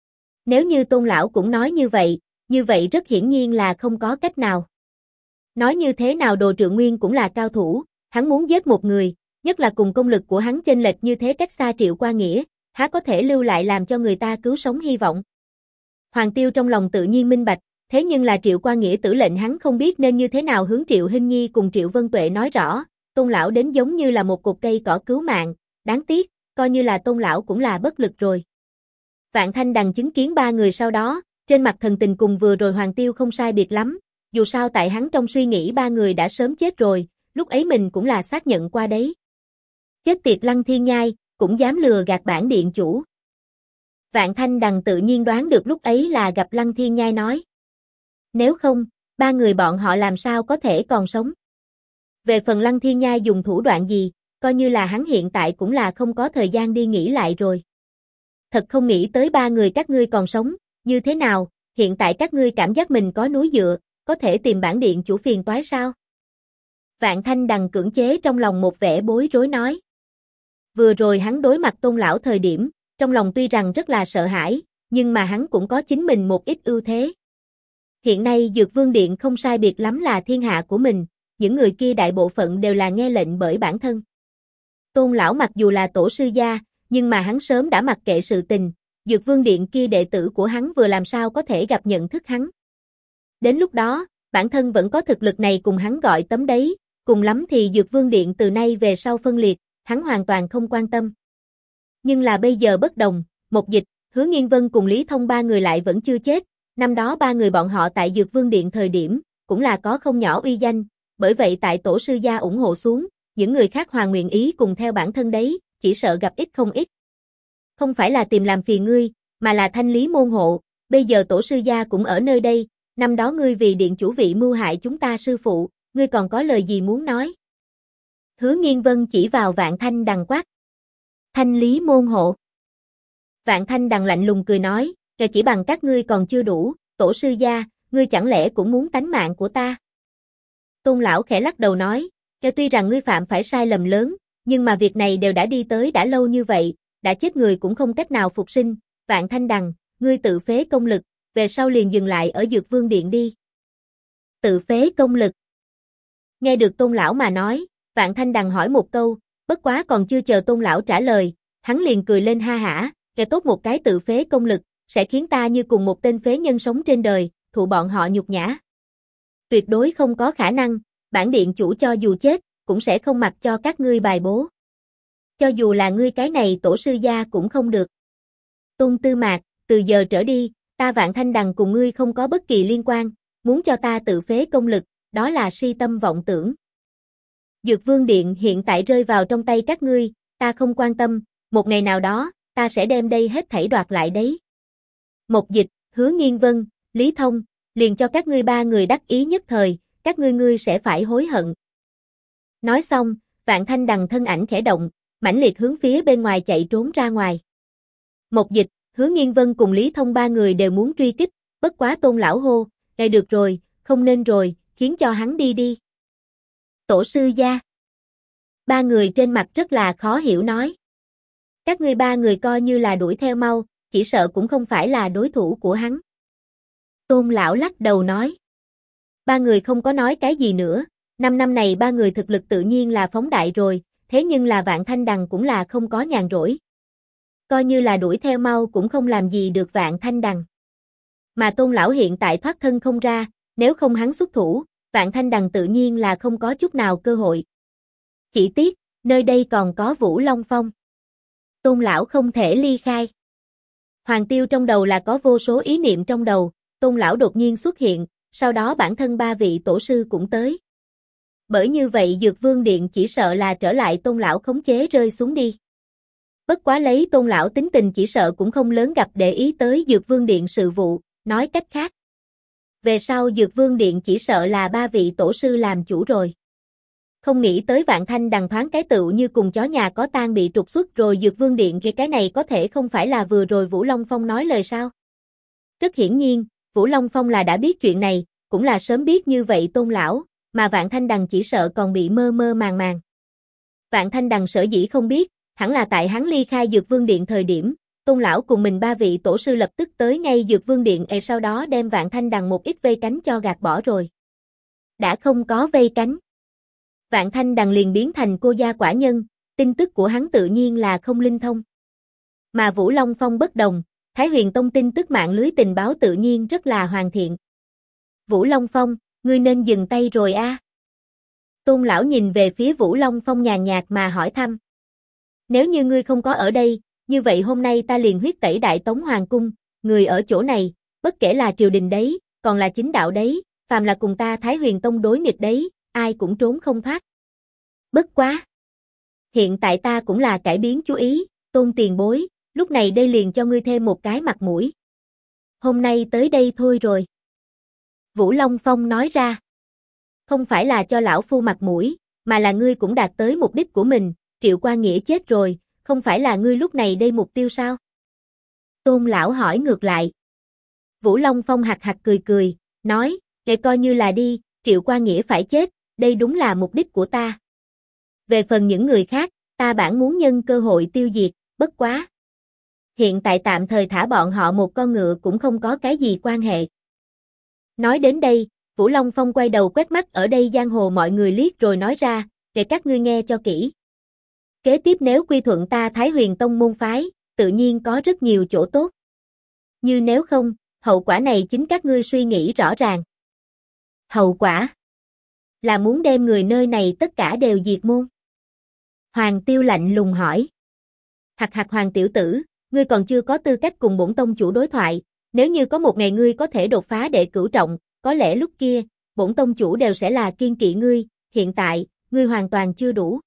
Nếu như Tôn lão cũng nói như vậy rất hiển nhiên là không có cách nào. Nói như thế nào Đồ Trượng Nguyên cũng là cao thủ, hắn muốn giết một người, nhất là cùng công lực của hắn chênh lệch như thế cách xa Triệu Qua Nghĩa, há có thể lưu lại làm cho người ta cứu sống hy vọng. Hoàng Tiêu trong lòng tự nhiên minh bạch, thế nhưng là Triệu Qua Nghĩa tử lệnh hắn không biết nên như thế nào hướng Triệu Hinh Nhi cùng Triệu Vân Tuệ nói rõ, Tôn lão đến giống như là một cục cây cỏ cứu mạng, đáng tiếc, coi như là Tôn lão cũng là bất lực rồi. Vạn Thanh Đằng chứng kiến ba người sau đó, trên mặt thần tình cùng vừa rồi Hoàng Tiêu không sai biệt lắm, dù sao tại hắn trong suy nghĩ ba người đã sớm chết rồi, lúc ấy mình cũng là xác nhận qua đấy. Chết tiệt Lăng Thiên Nhai, cũng dám lừa gạt bản điện chủ. Vạn Thanh Đằng tự nhiên đoán được lúc ấy là gặp Lăng Thiên Nhai nói. Nếu không, ba người bọn họ làm sao có thể còn sống. Về phần Lăng Thiên Nhai dùng thủ đoạn gì, coi như là hắn hiện tại cũng là không có thời gian đi nghĩ lại rồi. Thật không nghĩ tới ba người các ngươi còn sống, như thế nào, hiện tại các ngươi cảm giác mình có núi dựa, có thể tìm bản điện chủ phiền toái sao? Vạn Thanh Đằng cưỡng chế trong lòng một vẻ bối rối nói. Vừa rồi hắn đối mặt Tôn lão thời điểm, trong lòng tuy rằng rất là sợ hãi, nhưng mà hắn cũng có chính mình một ít ưu thế. Hiện nay Dược Vương Điện không sai biệt lắm là thiên hạ của mình, những người kia đại bộ phận đều là nghe lệnh bởi bản thân. Tôn lão mặc dù là tổ sư gia, nhưng mà hắn sớm đã mặc kệ sự tình, Dược Vương Điện kia đệ tử của hắn vừa làm sao có thể gặp nhận thức hắn. Đến lúc đó, bản thân vẫn có thực lực này cùng hắn gọi tấm đấy, cùng lắm thì Dược Vương Điện từ nay về sau phân liệt, hắn hoàn toàn không quan tâm. Nhưng là bây giờ bất đồng, Mộc Dịch, Hứa Nghiên Vân cùng Lý Thông ba người lại vẫn chưa chết, năm đó ba người bọn họ tại Dược Vương Điện thời điểm, cũng là có không nhỏ uy danh, bởi vậy tại tổ sư gia ủng hộ xuống, những người khác hoàn nguyện ý cùng theo bản thân đấy, chỉ sợ gặp ít không ít. Không phải là tìm làm phiền ngươi, mà là thanh lý môn hộ, bây giờ tổ sư gia cũng ở nơi đây, năm đó ngươi vì điện chủ vị mưu hại chúng ta sư phụ, ngươi còn có lời gì muốn nói? Hứa Nghiên Vân chỉ vào Vạn Thanh Đằng quát. Thanh lý môn hộ. Vạn Thanh Đằng lạnh lùng cười nói, kể chỉ bằng các ngươi còn chưa đủ, tổ sư gia, ngươi chẳng lẽ cũng muốn tánh mạng của ta? Tôn lão khẽ lắc đầu nói, kể tuy rằng ngươi phạm phải sai lầm lớn, nhưng mà việc này đều đã đi tới đã lâu như vậy, đã chết người cũng không cách nào phục sinh, Vạn Thanh Đằng, ngươi tự phế công lực, về sau liền dừng lại ở Dược Vương Điện đi. Tự phế công lực. Nghe được Tôn lão mà nói, Vạn Thanh Đằng hỏi một câu, bất quá còn chưa chờ Tôn lão trả lời, hắn liền cười lên ha hả, kẻ tốt một cái tự phế công lực, sẽ khiến ta như cùng một tên phế nhân sống trên đời, thụ bọn họ nhục nhã. Tuyệt đối không có khả năng, bản điện chủ cho dù chết, cũng sẽ không mặc cho các ngươi bài bố. Cho dù là ngươi cái này tổ sư gia cũng không được. Tôn Tư Mạc, từ giờ trở đi, ta Vạn Thanh Đằng cùng ngươi không có bất kỳ liên quan, muốn cho ta tự phế công lực, đó là si tâm vọng tưởng. Dược Vương Điện hiện tại rơi vào trong tay các ngươi, ta không quan tâm, một ngày nào đó, ta sẽ đem đây hết thảy đoạt lại đấy. Mộc Dịch, Hứa Nghiên Vân, Lý Thông, liền cho các ngươi ba người đắc ý nhất thời, các ngươi sẽ phải hối hận. Nói xong, Vạn Thanh Đằng thân ảnh khẽ động, mãnh liệt hướng phía bên ngoài chạy trốn ra ngoài. Một Dịch, Hứa Nghiên Vân cùng Lý Thông ba người đều muốn truy kích, bất quá Tôn lão hô, "Đây được rồi, không nên rồi, khiến cho hắn đi đi." Tổ sư gia. Ba người trên mặt rất là khó hiểu nói. Các ngươi ba người coi như là đuổi theo mau, chỉ sợ cũng không phải là đối thủ của hắn. Tôn lão lắc đầu nói. Ba người không có nói cái gì nữa, 5 năm này ba người thực lực tự nhiên là phóng đại rồi, thế nhưng là Vạn Thanh Đằng cũng là không có nhàn rỗi. Coi như là đuổi theo mau cũng không làm gì được Vạn Thanh Đằng. Mà Tôn lão hiện tại thoát thân không ra, nếu không hắn xuất thủ, Vạn Thanh Đằng tự nhiên là không có chút nào cơ hội. Chỉ tiếc, nơi đây còn có Vũ Long Phong. Tôn lão không thể ly khai. Hoàng Tiêu trong đầu là có vô số ý niệm trong đầu, Tôn lão đột nhiên xuất hiện, sau đó bản thân ba vị tổ sư cũng tới. Bởi như vậy Dược Vương Điện chỉ sợ là trở lại Tôn lão khống chế rơi xuống đi. Bất quá lấy Tôn lão tính tình chỉ sợ cũng không lớn gặp để ý tới Dược Vương Điện sự vụ, nói cách khác. Về sau Dược Vương Điện chỉ sợ là ba vị tổ sư làm chủ rồi. Không nghĩ tới Vạn Thanh Đằng thoáng cái tựu như cùng chó nhà có tang bị trục xuất rồi Dược Vương Điện kia, cái này có thể không phải là vừa rồi Vũ Long Phong nói lời sao? Rất hiển nhiên, Vũ Long Phong là đã biết chuyện này, cũng là sớm biết như vậy Tôn lão, mà Vạn Thanh Đằng chỉ sợ còn bị mơ mơ màng màng. Vạn Thanh Đằng sở dĩ không biết, hẳn là tại hắn ly khai Dược Vương Điện thời điểm, Tôn lão cùng mình ba vị tổ sư lập tức tới ngay Dược Vương Điện, sau đó đem Vạn Thanh Đằng một ít vây cánh cho gạt bỏ rồi. Đã không có vây cánh, Vạn Thanh Đằng liền biến thành cô gia quả nhân, tin tức của hắn tự nhiên là không linh thông. Mà Vũ Long Phong bất đồng, Thái Huyền Tông tin tức mạng lưới tình báo tự nhiên rất là hoàn thiện. Vũ Long Phong, ngươi nên dừng tay rồi a. Tôn lão nhìn về phía Vũ Long Phong nhàn nhạt mà hỏi thăm. Nếu như ngươi không có ở đây, như vậy hôm nay ta liền huyết tẩy Đại Tống Hoàng Cung, người ở chỗ này, bất kể là triều đình đấy, còn là chính đạo đấy, phàm là cùng ta Thái Huyền Tông đối nghịch đấy, ai cũng trốn không thoát. Bất quá. Hiện tại ta cũng là cải biến chú ý, Tôn tiền bối, lúc này đây liền cho ngươi thêm một cái mặt mũi. Hôm nay tới đây thôi rồi. Vũ Long Phong nói ra. Không phải là cho lão phu mặt mũi, mà là ngươi cũng đạt tới mục đích của mình, Triệu Qua Nghĩa chết rồi, không phải là ngươi lúc này đây mục tiêu sao? Tôn lão hỏi ngược lại. Vũ Long Phong hạc hạc cười cười, nói, để coi như là đi, Triệu Qua Nghĩa phải chết, đây đúng là mục đích của ta. Về phần những người khác, ta bản muốn nhân cơ hội tiêu diệt, bất quá. Hiện tại tạm thời thả bọn họ một con ngựa cũng không có cái gì quan hệ. Nói đến đây, Vũ Long Phong quay đầu quét mắt ở đây giang hồ mọi người liếc rồi nói ra, để các ngươi nghe cho kỹ. Kế tiếp nếu quy thuận ta Thái Huyền Tông môn phái, tự nhiên có rất nhiều chỗ tốt. Như nếu không, hậu quả này chính các ngươi suy nghĩ rõ ràng. Hậu quả là muốn đem người nơi này tất cả đều diệt môn. Hoàng Tiêu lạnh lùng hỏi. Hạc hạc Hoàng tiểu tử, ngươi còn chưa có tư cách cùng bổn tông chủ đối thoại, nếu như có một ngày ngươi có thể đột phá đệ cửu trọng, có lẽ lúc kia, bổn tông chủ đều sẽ là kiên kỵ ngươi, hiện tại, ngươi hoàn toàn chưa đủ.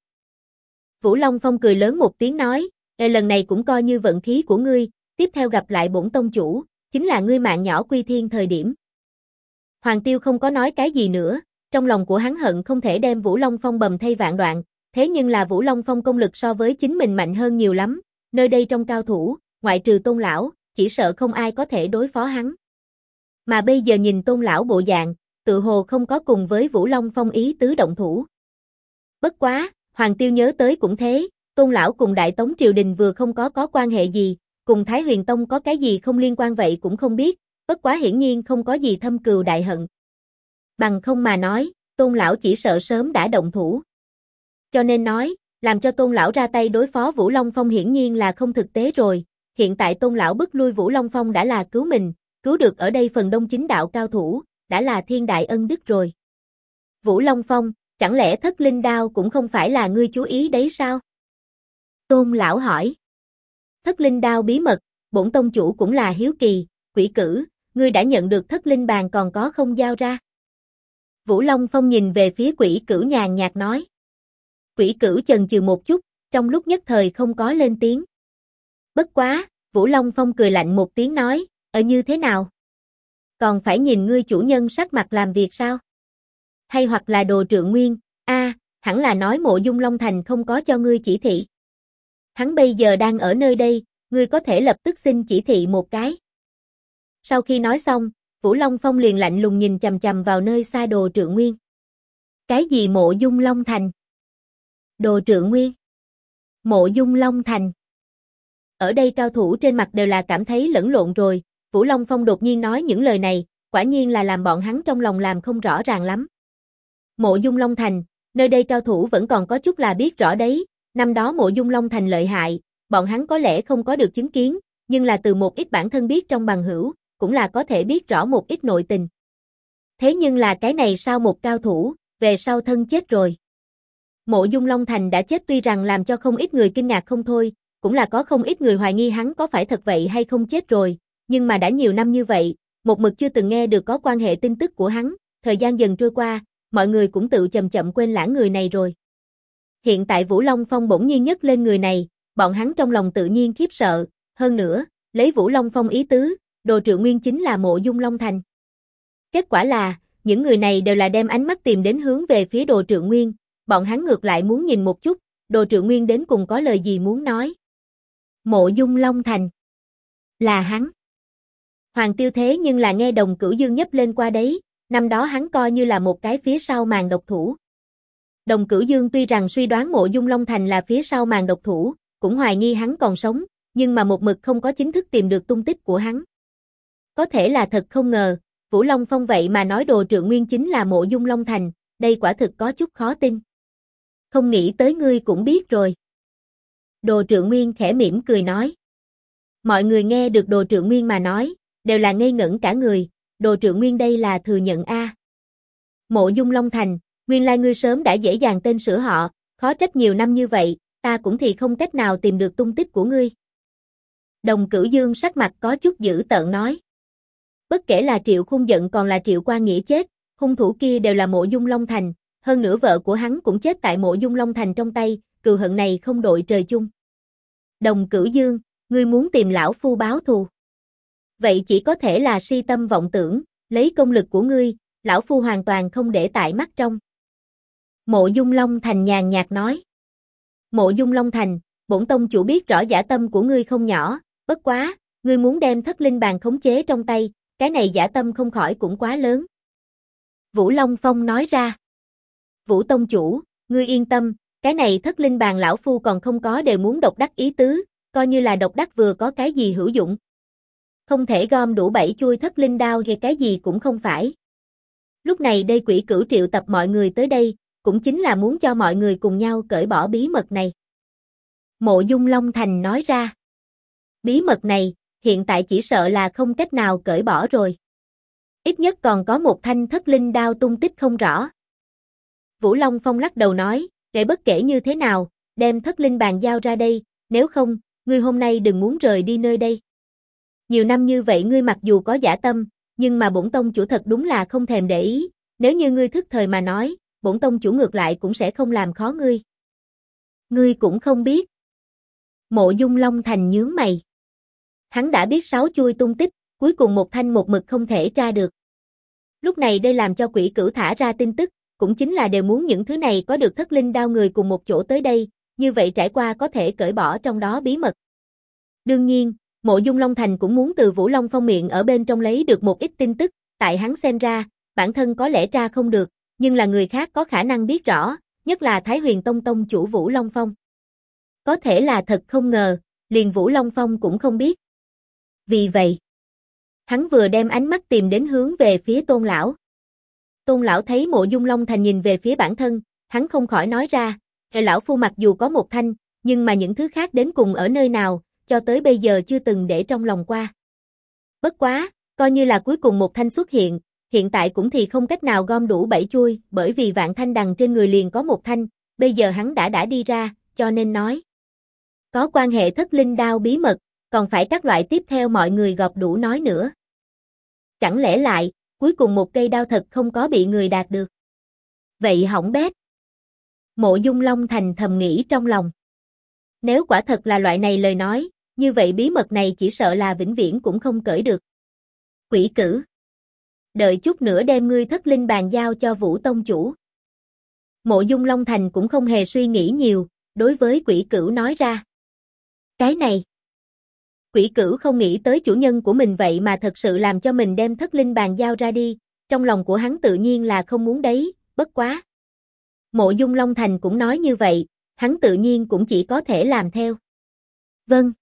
Vũ Long Phong cười lớn một tiếng nói, lần này cũng coi như vận khí của ngươi, tiếp theo gặp lại bổn tông chủ, chính là ngươi mạng nhỏ quy thiên thời điểm. Hoàng Tiêu không có nói cái gì nữa, trong lòng của hắn hận không thể đem Vũ Long Phong bầm thây vạn đoạn, thế nhưng là Vũ Long Phong công lực so với chính mình mạnh hơn nhiều lắm, nơi đây trong cao thủ, ngoại trừ Tôn lão, chỉ sợ không ai có thể đối phó hắn. Mà bây giờ nhìn Tôn lão bộ dạng, tự hồ không có cùng với Vũ Long Phong ý tứ động thủ. Bất quá, Hoàng Tiêu nhớ tới cũng thế, Tôn lão cùng Đại Tống triều đình vừa không có quan hệ gì, cùng Thái Huyền Tông có cái gì không liên quan vậy cũng không biết, bất quá hiển nhiên không có gì thâm cừu đại hận. Bằng không mà nói, Tôn lão chỉ sợ sớm đã động thủ. Cho nên nói, làm cho Tôn lão ra tay đối phó Vũ Long Phong hiển nhiên là không thực tế rồi, hiện tại Tôn lão bức lui Vũ Long Phong đã là cứu mình, cứu được ở đây phần đông chính đạo cao thủ, đã là thiên đại ân đức rồi. Vũ Long Phong, chẳng lẽ Thất Linh Đao cũng không phải là ngươi chú ý đấy sao? Tôn lão hỏi. Thất Linh Đao bí mật, bổn tông chủ cũng là hiếu kỳ, Quỷ Cử, ngươi đã nhận được Thất Linh Bàn còn có không giao ra? Vũ Long Phong nhìn về phía Quỷ Cử nhàn nhạt nói. Quỷ Cử chần chừ một chút, trong lúc nhất thời không có lên tiếng. Bất quá, Vũ Long Phong cười lạnh một tiếng nói, như thế nào? Còn phải nhìn ngươi chủ nhân sắc mặt làm việc sao? Hay hoặc là đồ Trượng Nguyên, hẳn là nói Mộ Dung Long Thành không có cho ngươi chỉ thị. Hắn bây giờ đang ở nơi đây, ngươi có thể lập tức xin chỉ thị một cái. Sau khi nói xong, Vũ Long Phong liền lạnh lùng nhìn chằm chằm vào nơi xa Đồ Trượng Nguyên. Cái gì Mộ Dung Long Thành? Đồ Trượng Nguyên? Mộ Dung Long Thành? Ở đây cao thủ trên mặt đều là cảm thấy lẫn lộn rồi, Vũ Long Phong đột nhiên nói những lời này, quả nhiên là làm bọn hắn trong lòng làm không rõ ràng lắm. Mộ Dung Long Thành, nơi đây cao thủ vẫn còn có chút là biết rõ đấy, năm đó Mộ Dung Long Thành lợi hại, bọn hắn có lẽ không có được chứng kiến, nhưng là từ một ít bản thân biết trong bằng hữu, cũng là có thể biết rõ một ít nội tình. Thế nhưng là cái này sao một cao thủ, về sau thân chết rồi. Mộ Dung Long Thành đã chết tuy rằng làm cho không ít người kinh ngạc không thôi, cũng là có không ít người hoài nghi hắn có phải thật vậy hay không chết rồi, nhưng mà đã nhiều năm như vậy, một mực chưa từng nghe được có quan hệ tin tức của hắn, thời gian dần trôi qua, mọi người cũng tự chậm chậm quên lãng người này rồi. Hiện tại Vũ Long Phong bỗng nhiên nhấc lên người này, bọn hắn trong lòng tự nhiên khiếp sợ, hơn nữa, lấy Vũ Long Phong ý tứ, Đồ Trượng Nguyên chính là Mộ Dung Long Thành. Kết quả là, những người này đều là đem ánh mắt tìm đến hướng về phía Đồ Trượng Nguyên, bọn hắn ngược lại muốn nhìn một chút, Đồ Trượng Nguyên đến cùng có lời gì muốn nói. Mộ Dung Long Thành. Là hắn. Hoàng Tiêu thế nhưng là nghe Đồng Cửu Dương nhấp lên qua đấy, năm đó hắn coi như là một cái phía sau màn độc thủ. Đồng Cửu Dương tuy rằng suy đoán Mộ Dung Long Thành là phía sau màn độc thủ, cũng hoài nghi hắn còn sống, nhưng mà một mực không có chính thức tìm được tung tích của hắn. Có thể là thật không ngờ, Vũ Long Phong vậy mà nói Đồ Trượng Nguyên chính là Mộ Dung Long Thành, đây quả thực có chút khó tin. Không nghĩ tới ngươi cũng biết rồi. Đồ Trượng Nguyên khẽ mỉm cười nói. Mọi người nghe được Đồ Trượng Nguyên mà nói, đều là ngây ngẩn cả người, Đồ Trượng Nguyên đây là thừa nhận a. Mộ Dung Long Thành, nguyên lai ngươi sớm đã dễ dàng tên sửa họ, khó trách nhiều năm như vậy, ta cũng thì không cách nào tìm được tung tích của ngươi. Đồng Cửu Dương sắc mặt có chút dữ tợn nói. Bất kể là Triệu Khung giận còn là Triệu Quan Nghĩa chết, hung thủ kia đều là Mộ Dung Long Thành, hơn nữa vợ của hắn cũng chết tại Mộ Dung Long Thành trong tay, cừu hận này không đội trời chung. Đồng Cửu Dương, ngươi muốn tìm lão phu báo thù. Vậy chỉ có thể là si tâm vọng tưởng, lấy công lực của ngươi, lão phu hoàn toàn không để tại mắt trong. Mộ Dung Long Thành nhàn nhạt nói. Mộ Dung Long Thành, bổn tông chủ biết rõ dã tâm của ngươi không nhỏ, bất quá, ngươi muốn đem thất linh bàn khống chế trong tay, cái này dã tâm không khỏi cũng quá lớn. Vũ Long Phong nói ra. Vũ tông chủ, ngươi yên tâm, cái này thất linh bàn lão phu còn không có đều muốn độc đắc ý tứ, coi như là độc đắc vừa có cái gì hữu dụng. Không thể gom đủ 7 chuôi thất linh đao thì cái gì cũng không phải. Lúc này đây Quỷ Cửu triệu tập mọi người tới đây, cũng chính là muốn cho mọi người cùng nhau cởi bỏ bí mật này. Mộ Dung Long Thành nói ra. Bí mật này, hiện tại chỉ sợ là không cách nào cởi bỏ rồi. Ít nhất còn có một thanh thất linh đao tung tích không rõ. Vũ Long Phong lắc đầu nói, để bất kể như thế nào, đem thất linh bàn giao ra đây, nếu không, ngươi hôm nay đừng muốn rời đi nơi đây. Nhiều năm như vậy ngươi mặc dù có dã tâm, nhưng mà bổn tông chủ thật đúng là không thèm để ý, nếu như ngươi thức thời mà nói, bổn tông chủ ngược lại cũng sẽ không làm khó ngươi. Ngươi cũng không biết. Mộ Dung Long Thành nhướng mày. Hắn đã biết 6 chuôi tung tích, cuối cùng một thanh một mực không thể tra được. Lúc này đây làm cho Quỷ Cửu thả ra tin tức, cũng chính là đều muốn những thứ này có được thất linh đao người cùng một chỗ tới đây, như vậy trải qua có thể cởi bỏ trong đó bí mật. Đương nhiên, Mộ Dung Long Thành cũng muốn từ Vũ Long Phong miệng ở bên trong lấy được một ít tin tức, tại hắn xem ra, bản thân có lẽ tra không được, nhưng là người khác có khả năng biết rõ, nhất là Thái Huyền Tông tông chủ Vũ Long Phong. Có thể là thật không ngờ, liền Vũ Long Phong cũng không biết. Vì vậy, hắn vừa đem ánh mắt tìm đến hướng về phía Tôn lão. Tôn lão thấy Mộ Dung Long Thành nhìn về phía bản thân, hắn không khỏi nói ra, lão phu mặc dù có một thanh, nhưng mà những thứ khác đến cùng ở nơi nào, cho tới bây giờ chưa từng để trong lòng qua. Bất quá, coi như là cuối cùng một thanh xuất hiện tại cũng thì không cách nào gom đủ 7 chuôi, bởi vì vạn thanh đằng trên người liền có một thanh, bây giờ hắn đã đi ra, cho nên nói. Có quan hệ thất linh đao bí mật, còn phải các loại tiếp theo mọi người gọp đủ nói nữa. Chẳng lẽ lại, cuối cùng một cây đao thật không có bị người đạt được. Vậy hỏng bét. Mộ Dung Long Thành thầm nghĩ trong lòng. Nếu quả thật là loại này lời nói, như vậy bí mật này chỉ sợ là vĩnh viễn cũng không cởi được. Quỷ Cửu. Đợi chút nữa đem ngươi thất linh bàn giao cho Vũ tông chủ. Mộ Dung Long Thành cũng không hề suy nghĩ nhiều, đối với Quỷ Cửu nói ra. Cái này. Quỷ Cửu không nghĩ tới chủ nhân của mình vậy mà thật sự làm cho mình đem thất linh bàn giao ra đi, trong lòng của hắn tự nhiên là không muốn đấy, bất quá. Mộ Dung Long Thành cũng nói như vậy, hắn tự nhiên cũng chỉ có thể làm theo. Vâng.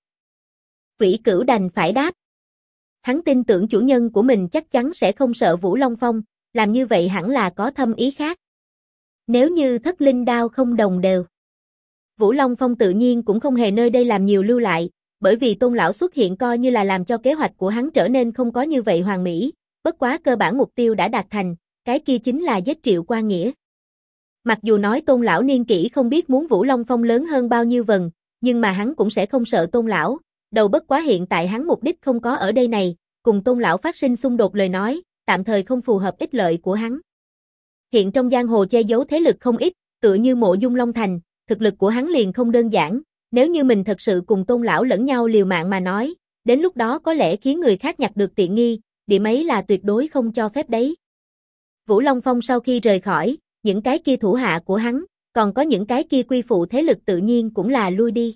Quỷ Cửu đành phải đáp. Hắn tin tưởng chủ nhân của mình chắc chắn sẽ không sợ Vũ Long Phong, làm như vậy hẳn là có thâm ý khác. Nếu như thất linh đao không đồng đều, Vũ Long Phong tự nhiên cũng không hề nơi đây làm nhiều lưu lại, bởi vì Tôn lão xuất hiện coi như là làm cho kế hoạch của hắn trở nên không có như vậy hoàn mỹ, bất quá cơ bản mục tiêu đã đạt thành, cái kia chính là giết Triệu Quan Nghĩa. Mặc dù nói Tôn lão niên kỷ không biết muốn Vũ Long Phong lớn hơn bao nhiêu vần, nhưng mà hắn cũng sẽ không sợ Tôn lão, đầu bất quá hiện tại hắn mục đích không có ở đây này, cùng Tôn lão phát sinh xung đột lời nói, tạm thời không phù hợp ích lợi của hắn. Hiện trong giang hồ che giấu thế lực không ít, tựa như Mộ Dung Long Thành, thực lực của hắn liền không đơn giản, nếu như mình thật sự cùng Tôn lão lẫn nhau liều mạng mà nói, đến lúc đó có lẽ khiến người khác nhặt được tiện nghi, điểm ấy là tuyệt đối không cho phép đấy. Vũ Long Phong sau khi rời khỏi, những cái kia thủ hạ của hắn, còn có những cái kia quy phụ thế lực tự nhiên cũng là lui đi.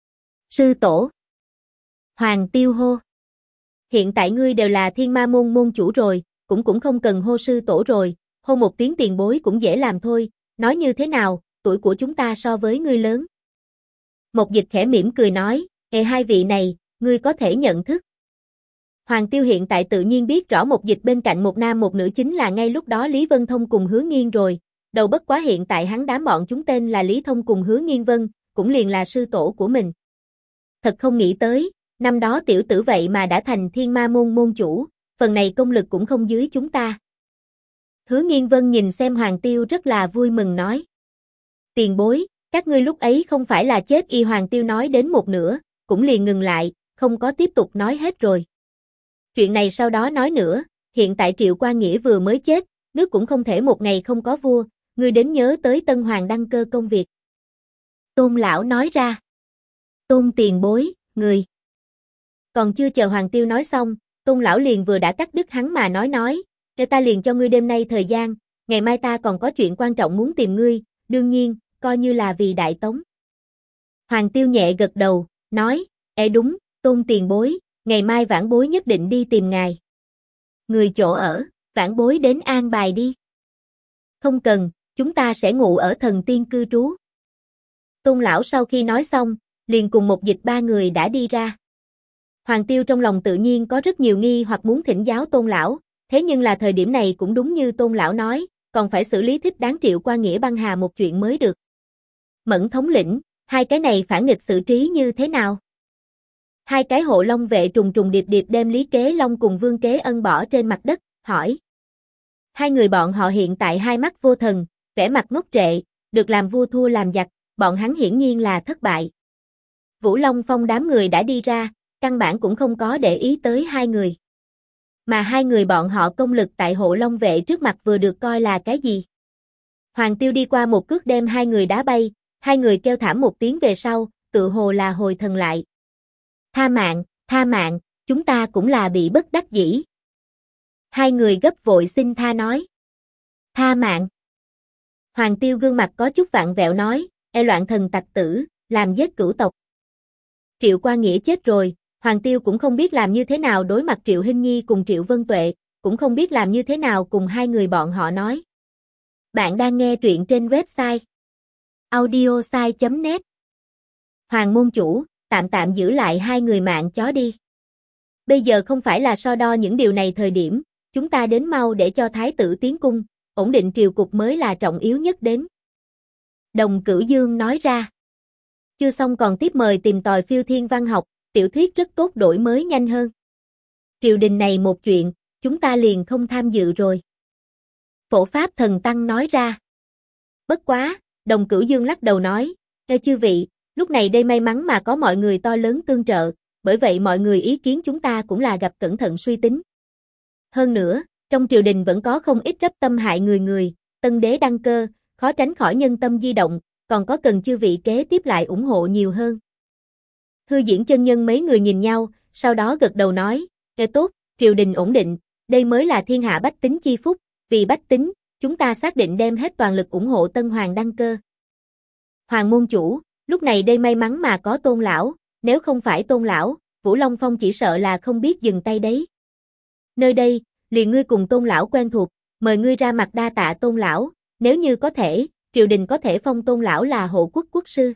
Sư tổ. Hoàng Tiêu hô. Hiện tại ngươi đều là Thiên Ma môn môn chủ rồi, cũng không cần hô sư tổ rồi, hô một tiếng tiền bối cũng dễ làm thôi, nói như thế nào, tuổi của chúng ta so với ngươi lớn. Mộc Dịch khẽ mỉm cười nói, hai vị này, ngươi có thể nhận thức. Hoàng Tiêu hiện tại tự nhiên biết rõ Mộc Dịch bên cạnh một nam một nữ chính là ngay lúc đó Lý Vân Thông cùng Hứa Nghiên rồi, đầu bất quá hiện tại hắn đám bọn chúng tên là Lý Thông cùng Hứa Nghiên Vân, cũng liền là sư tổ của mình. Thật không nghĩ tới, năm đó tiểu tử vậy mà đã thành Thiên Ma môn môn chủ, phần này công lực cũng không dưới chúng ta. Hứa Nghiên Vân nhìn xem Hoàng Tiêu rất là vui mừng nói. Tiền bối, các ngươi lúc ấy không phải là chết y. Hoàng Tiêu nói đến một nửa, cũng liền ngừng lại, không có tiếp tục nói hết rồi. Chuyện này sau đó nói nữa, hiện tại Triệu Quan Nghĩa vừa mới chết, nước cũng không thể một ngày không có vua, ngươi đến nhớ tới Tân Hoàng đăng cơ công việc. Tôn lão nói ra. Tôn tiền bối, người. Còn chưa chờ Hoàng Tiêu nói xong, Tôn lão liền vừa đã cắt đứt hắn mà nói, ta liền cho ngươi đêm nay thời gian, ngày mai ta còn có chuyện quan trọng muốn tìm ngươi, đương nhiên, coi như là vì Đại Tống. Hoàng Tiêu nhẹ gật đầu, nói, đúng, Tôn tiền bối, ngày mai vãn bối nhất định đi tìm ngài. Người chỗ ở, vãn bối đến an bài đi. Không cần, chúng ta sẽ ngủ ở thần tiên cư trú. Tôn lão sau khi nói xong, liền cùng Mộc Dịch ba người đã đi ra. Hoàng Tiêu trong lòng tự nhiên có rất nhiều nghi hoặc muốn thỉnh giáo Tôn lão, thế nhưng là thời điểm này cũng đúng như Tôn lão nói, còn phải xử lý thích đáng Triệu Quan Nghĩa băng hà một chuyện mới được. Mẫn thống lĩnh, hai cái này phản nghịch xử trí như thế nào? Hai cái hộ long vệ trùng trùng điệp điệp đem Lý Kế Long cùng Vương Kế Ân bỏ trên mặt đất, hỏi. Hai người bọn họ hiện tại hai mắt vô thần, vẻ mặt ngốc trệ, được làm vua thua làm giặc, bọn hắn hiển nhiên là thất bại. Vũ Long Phong đám người đã đi ra, căn bản cũng không có để ý tới hai người. Mà hai người bọn họ công lực tại hộ long vệ trước mặt vừa được coi là cái gì? Hoàng Tiêu đi qua một cước đem hai người đá bay, hai người kêu thảm một tiếng về sau, tự hồ là hồi thần lại. Tha mạng, chúng ta cũng là bị bất đắc dĩ. Hai người gấp vội xin tha nói. Tha mạng. Hoàng Tiêu gương mặt có chút vặn vẹo nói, loạn thần tặc tử, làm giết cửu tộc. Triệu Quan Nghĩa chết rồi, Hoàng Tiêu cũng không biết làm như thế nào đối mặt Triệu Hinh Nhi cùng Triệu Vân Tuệ, cũng không biết làm như thế nào cùng hai người bọn họ nói. Bạn đang nghe truyện trên website audiosai.net. Hoàng môn chủ, tạm giữ lại hai người mạng chó đi. Bây giờ không phải là so đo những điều này thời điểm, chúng ta đến mau để cho thái tử tiến cung, ổn định triều cục mới là trọng yếu nhất đến. Đồng Cửu Dương nói ra. Chưa xong còn tiếp mời tìm tòi phiêu thiên văn học, tiểu thuyết rất tốt đổi mới nhanh hơn. Triều đình này một chuyện, chúng ta liền không tham dự rồi. Phổ Pháp Thần Tăng nói ra. Bất quá, Đồng Cửu Dương lắc đầu nói, chư vị, lúc này đây may mắn mà có mọi người to lớn tương trợ, bởi vậy mọi người ý kiến chúng ta cũng là gặp cẩn thận suy tính. Hơn nữa, trong triều đình vẫn có không ít rắp tâm hại người, tân đế đăng cơ, khó tránh khỏi nhân tâm di động, còn có cần chư vị kế tiếp lại ủng hộ nhiều hơn. Hư Diễn chân nhân mấy người nhìn nhau, sau đó gật đầu nói, tốt, triều đình ổn định, đây mới là thiên hạ bách tính chi phúc, vì bách tính, chúng ta xác định đem hết toàn lực ủng hộ Tân Hoàng đăng cơ. Hoàng môn chủ, lúc này đây may mắn mà có Tôn lão, nếu không phải Tôn lão, Vũ Long Phong chỉ sợ là không biết dừng tay đấy. Nơi đây, liền ngươi cùng Tôn lão quen thuộc, mời ngươi ra mặt đa tạ Tôn lão, nếu như có thể, triều đình có thể phong Tôn lão là hộ quốc quốc sư.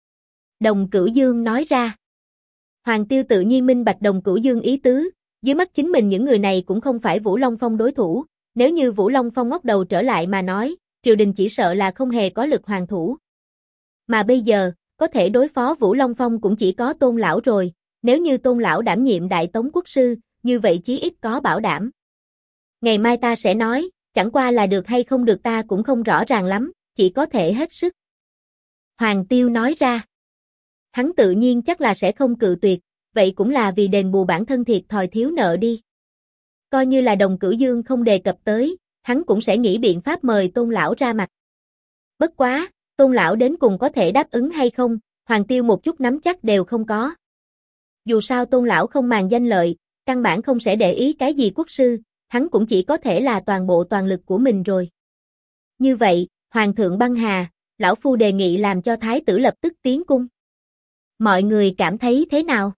Đồng Cửu Dương nói ra. Hoàng Tiêu tự nhiên minh bạch Đồng Cửu Dương ý tứ, dưới mắt chính mình những người này cũng không phải Vũ Long Phong đối thủ, nếu như Vũ Long Phong ngóc đầu trở lại mà nói, triều đình chỉ sợ là không hề có lực hoàn thủ. Mà bây giờ, có thể đối phó Vũ Long Phong cũng chỉ có Tôn lão rồi, nếu như Tôn lão đảm nhiệm Đại Tống quốc sư, như vậy chí ít có bảo đảm. Ngày mai ta sẽ nói, chẳng qua là được hay không được ta cũng không rõ ràng lắm, chỉ có thể hết sức. Hoàng Tiêu nói ra. Hắn tự nhiên chắc là sẽ không cự tuyệt, vậy cũng là vì đền bù bản thân thiệt thòi thiếu nợ đi. Coi như là Đồng Cửu Dương không đề cập tới, hắn cũng sẽ nghĩ biện pháp mời Tôn lão ra mặt. Bất quá, Tôn lão đến cùng có thể đáp ứng hay không, Hoàng Tiêu một chút nắm chắc đều không có. Dù sao Tôn lão không màng danh lợi, căn bản không sẽ để ý cái gì quốc sư, hắn cũng chỉ có thể là toàn bộ toàn lực của mình rồi. Như vậy, Hoàng thượng băng hà, lão phu đề nghị làm cho thái tử lập tức tiến cung. Mọi người cảm thấy thế nào?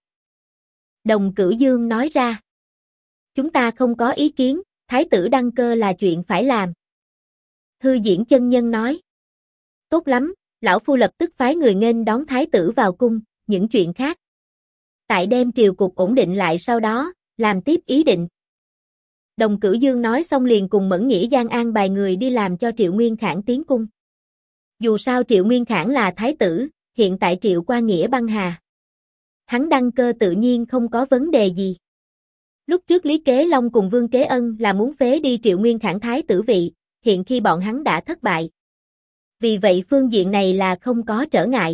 Đồng Cửu Dương nói ra. Chúng ta không có ý kiến, thái tử đăng cơ là chuyện phải làm. Hư Diễn chân nhân nói. Tốt lắm, lão phu lập tức phái người nghênh đón thái tử vào cung, những chuyện khác. Tại đem triều cục ổn định lại sau đó, làm tiếp ý định. Đồng Cửu Dương nói xong liền cùng Mẫn Nghĩa Giang an bài người đi làm cho Triệu Nguyên Khản tiến cung. Dù sao Triệu Nguyên Khản là thái tử, hiện tại Triệu Qua Nghĩa băng hà. Hắn đăng cơ tự nhiên không có vấn đề gì. Lúc trước Lý Kế Long cùng Vương Kế Ân là muốn phế đi Triệu Nguyên Khản thái tử vị, hiện khi bọn hắn đã thất bại. Vì vậy phương diện này là không có trở ngại.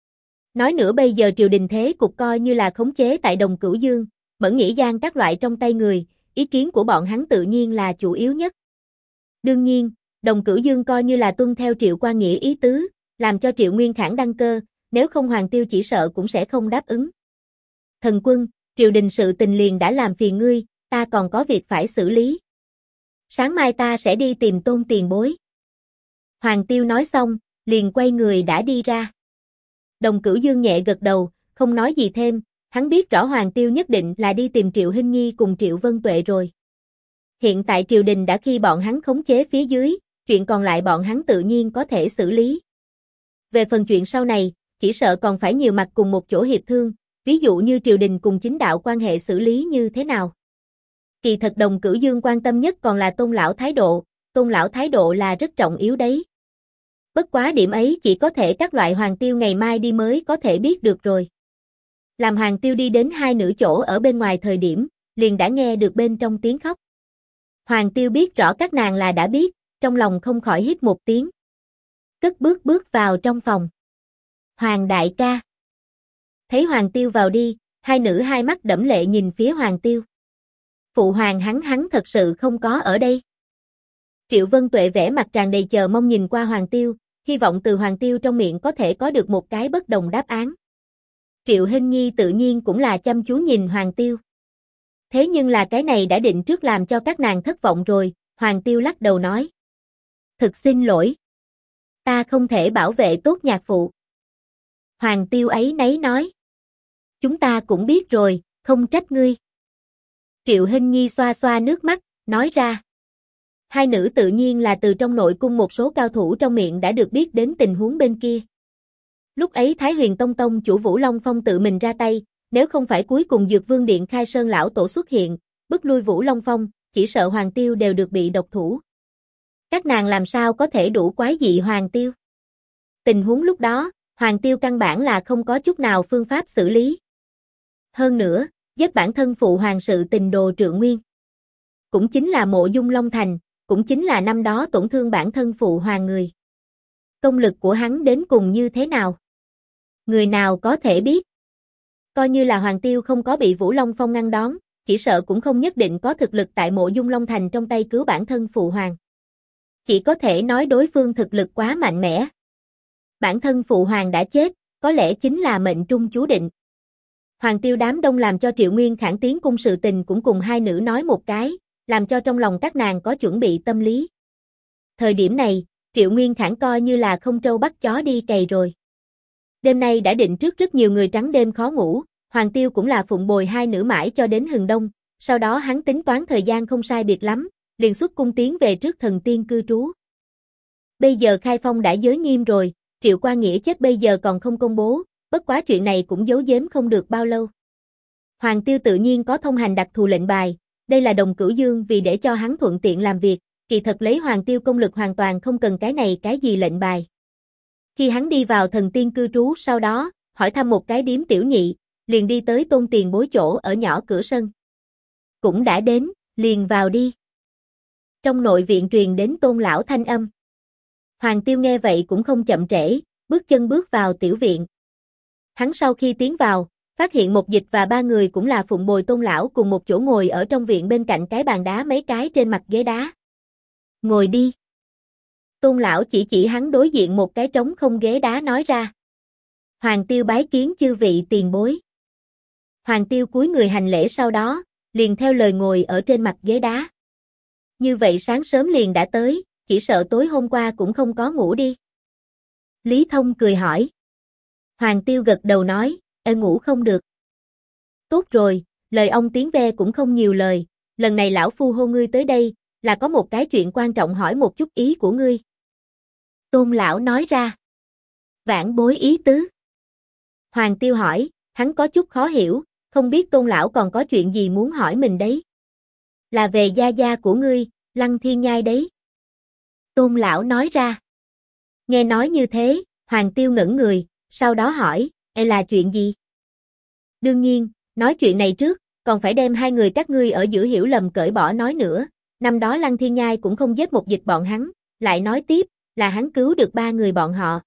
Nói nữa bây giờ triều đình thế cục coi như là khống chế tại Đồng Cửu Dương, Mẫn Nghĩa Giang các loại trong tay người, ý kiến của bọn hắn tự nhiên là chủ yếu nhất. Đương nhiên, Đồng Cửu Dương coi như là tuân theo Triệu Qua Nghĩa ý tứ, làm cho Triệu Nguyên Khản đăng cơ, nếu không Hoàng Tiêu chỉ sợ cũng sẽ không đáp ứng. Thần quân, triều đình sự tình liền đã làm phiền ngươi, ta còn có việc phải xử lý. Sáng mai ta sẽ đi tìm Tôn tiền bối. Hoàng Tiêu nói xong, liền quay người đã đi ra. Đồng Cửu Dương nhẹ gật đầu, không nói gì thêm, hắn biết rõ Hoàng Tiêu nhất định là đi tìm Triệu Hinh Nhi cùng Triệu Vân Tuệ rồi. Hiện tại triều đình đã khi bọn hắn khống chế phía dưới, chuyện còn lại bọn hắn tự nhiên có thể xử lý. Về phần chuyện sau này, chỉ sợ còn phải nhiều mặt cùng một chỗ hiệp thương, ví dụ như triều đình cùng chính đạo quan hệ xử lý như thế nào. Kỳ thật Đồng Cửu Dương quan tâm nhất còn là Tôn lão thái độ là rất trọng yếu đấy. Bất quá điểm ấy chỉ có thể các loại Hoàng Tiêu ngày mai đi mới có thể biết được rồi. Làm Hoàng Tiêu đi đến hai nữ chỗ ở bên ngoài thời điểm, liền đã nghe được bên trong tiếng khóc. Hoàng Tiêu biết rõ các nàng là đã biết, trong lòng không khỏi hít một tiếng. Cất bước vào trong phòng. Hoàng đại ca. Thấy Hoàng Tiêu vào đi, hai nữ hai mắt đẫm lệ nhìn phía Hoàng Tiêu. Phụ hoàng hắn thật sự không có ở đây. Triệu Vân Tuệ vẻ mặt tràn đầy chờ mong nhìn qua Hoàng Tiêu, hy vọng từ Hoàng Tiêu trong miệng có thể có được một cái bất đồng đáp án. Triệu Hinh Nhi tự nhiên cũng là chăm chú nhìn Hoàng Tiêu. Thế nhưng là cái này đã định trước làm cho các nàng thất vọng rồi, Hoàng Tiêu lắc đầu nói. Thực xin lỗi. Ta không thể bảo vệ tốt nhạc phụ. Hoàng Tiêu ấy nấy nói. Chúng ta cũng biết rồi, không trách ngươi. Triệu Hinh Nhi xoa xoa nước mắt, nói ra. Hai nữ tự nhiên là từ trong nội cung một số cao thủ trong miệng đã được biết đến tình huống bên kia. Lúc ấy Thái Huyền Tông Tông chủ Vũ Long Phong tự mình ra tay, nếu không phải cuối cùng Dược Vương Điện Khai Sơn lão tổ xuất hiện, bức lui Vũ Long Phong, chỉ sợ Hoàng Tiêu đều được bị độc thủ. Các nàng làm sao có thể đủ quái dị Hoàng Tiêu? Tình huống lúc đó, Hoàng Tiêu căn bản là không có chút nào phương pháp xử lý. Hơn nữa, giết bản thân phụ hoàng sự tình đồ Trượng Nguyên. Cũng chính là Mộ Dung Long Thành, cũng chính là năm đó tổn thương bản thân phụ hoàng người. Công lực của hắn đến cùng như thế nào? Người nào có thể biết? Coi như là Hoàng Tiêu không có bị Vũ Long Phong ngăn đón, chỉ sợ cũng không nhất định có thực lực tại Mộ Dung Long Thành trong tay cứu bản thân phụ hoàng. Chỉ có thể nói đối phương thực lực quá mạnh mẽ. Bản thân phụ hoàng đã chết, có lẽ chính là mệnh trung chú định. Hoàng Tiêu đám đông làm cho Triệu Nguyên Khản tiến cung sự tình cũng cùng hai nữ nói một cái, làm cho trong lòng các nàng có chuẩn bị tâm lý. Thời điểm này, Triệu Nguyên Khảng coi như là không trâu bắt chó đi cày rồi. Đêm nay đã định trước rất nhiều người trắng đêm khó ngủ, Hoàng Tiêu cũng là phụng bồi hai nữ mãi cho đến hừng đông, sau đó hắn tính toán thời gian không sai biệt lắm, liền xuất cung tiến về trước thần tiên cư trú. Bây giờ khai phong đã giới nghiêm rồi, Triệu Qua Nghĩa chết bây giờ còn không công bố, bất quá chuyện này cũng giấu giếm không được bao lâu. Hoàng Tiêu tự nhiên có thông hành đặc thù lệnh bài, đây là Đồng Cửu Dương vì để cho hắn thuận tiện làm việc, kỳ thật lấy Hoàng Tiêu công lực hoàn toàn không cần cái này cái gì lệnh bài. Khi hắn đi vào thần tiên cư trú sau đó, hỏi thăm một cái điếm tiểu nhị, liền đi tới Tôn Tiền Bối chỗ ở nhỏ cửa sân. Cũng đã đến, liền vào đi. Trong nội viện truyền đến Tôn lão thanh âm. Hoàng Tiêu nghe vậy cũng không chậm trễ, bước chân bước vào tiểu viện. Hắn sau khi tiến vào, phát hiện Một Dịch và ba người cũng là phụng bồi Tôn lão cùng một chỗ ngồi ở trong viện bên cạnh cái bàn đá mấy cái trên mặt ghế đá. Ngồi đi. Tôn lão chỉ hắn đối diện một cái trống không ghế đá nói ra. Hoàng Tiêu bái kiến chư vị tiền bối. Hoàng Tiêu cúi người hành lễ sau đó, liền theo lời ngồi ở trên mặt ghế đá. Như vậy sáng sớm liền đã tới, chỉ sợ tối hôm qua cũng không có ngủ đi. Lý Thông cười hỏi. Hoàng Tiêu gật đầu nói, ngủ không được. Tốt rồi, lời ông tiếng ve cũng không nhiều lời, lần này lão phu hô ngươi tới đây, là có một cái chuyện quan trọng hỏi một chút ý của ngươi. Tôn lão nói ra. Vãn bối ý tứ. Hoàng Tiêu hỏi, hắn có chút khó hiểu, không biết Tôn lão còn có chuyện gì muốn hỏi mình đấy. Là về gia gia của ngươi, Lăng Thiên Nhai đấy. Tôn lão nói ra. Nghe nói như thế, Hoàng Tiêu ngẩn người, sau đó hỏi, là chuyện gì? Đương nhiên, nói chuyện này trước, còn phải đem hai người các ngươi ở giữa hiểu lầm cởi bỏ nói nữa. Năm đó Lăng Thiên Nhai cũng không giết Một Dịch bọn hắn, lại nói tiếp, là hắn cứu được ba người bọn họ.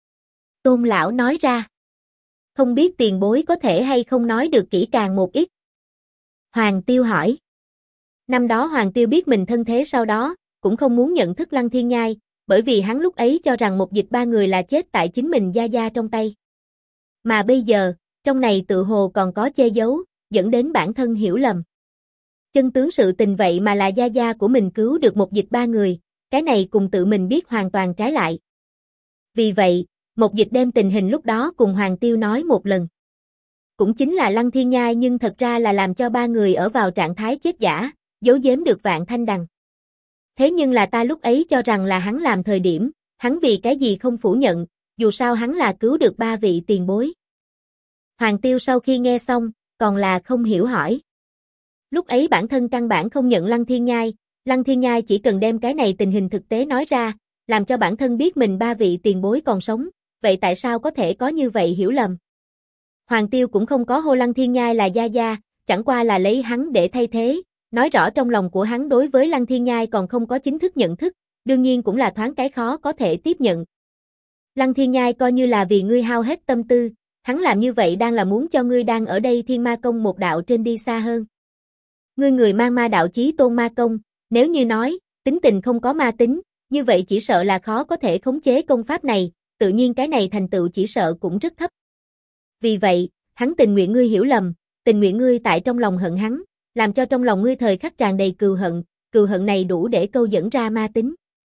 Tôn lão nói ra. Không biết tiền bối có thể hay không nói được kỹ càng một ít. Hoàng Tiêu hỏi. Năm đó Hoàng Tiêu biết mình thân thế sau đó, cũng không muốn nhận thức Lăng Thiên Nhai, bởi vì hắn lúc ấy cho rằng Một Dịch ba người là chết tại chính mình gia gia trong tay. Mà bây giờ, trong này tự hồ còn có che giấu, dẫn đến bản thân hiểu lầm. Chân tướng sự tình vậy mà là gia gia của mình cứu được Một Dịch ba người, cái này cùng tự mình biết hoàn toàn trái lại. Vì vậy, Một Dịch đem tình hình lúc đó cùng Hoàng Tiêu nói một lần. Cũng chính là Lăng Thiên Nhai nhưng thật ra là làm cho ba người ở vào trạng thái chết giả, giấu giếm được Vạn Thanh Đằng. Thế nhưng là ta lúc ấy cho rằng là hắn làm thời điểm, hắn vì cái gì không phủ nhận, dù sao hắn là cứu được ba vị tiền bối. Hoàng Tiêu sau khi nghe xong, còn là không hiểu hỏi. Lúc ấy bản thân căn bản không nhận Lăng Thiên Nhai chỉ cần đem cái này tình hình thực tế nói ra, làm cho bản thân biết mình ba vị tiền bối còn sống, vậy tại sao có thể có như vậy hiểu lầm? Hoàng Tiêu cũng không có hô Lăng Thiên Nhai là gia gia, chẳng qua là lấy hắn để thay thế, nói rõ trong lòng của hắn đối với Lăng Thiên Nhai còn không có chính thức nhận thức, đương nhiên cũng là thoáng cái khó có thể tiếp nhận. Lăng Thiên Nhai coi như là vì ngươi hao hết tâm tư, hắn làm như vậy đang là muốn cho ngươi đang ở đây Thiên Ma Công một đạo trên đi xa hơn. Ngươi người mang ma đạo chí tôn ma công, nếu như nói, tính tình không có ma tính, như vậy chỉ sợ là khó có thể khống chế công pháp này, tự nhiên cái này thành tựu chỉ sợ cũng rất thấp. Vì vậy, hắn tình nguyện ngươi hiểu lầm, tình nguyện ngươi tại trong lòng hận hắn, làm cho trong lòng ngươi thời khắc tràn đầy cừu hận này đủ để câu dẫn ra ma tính.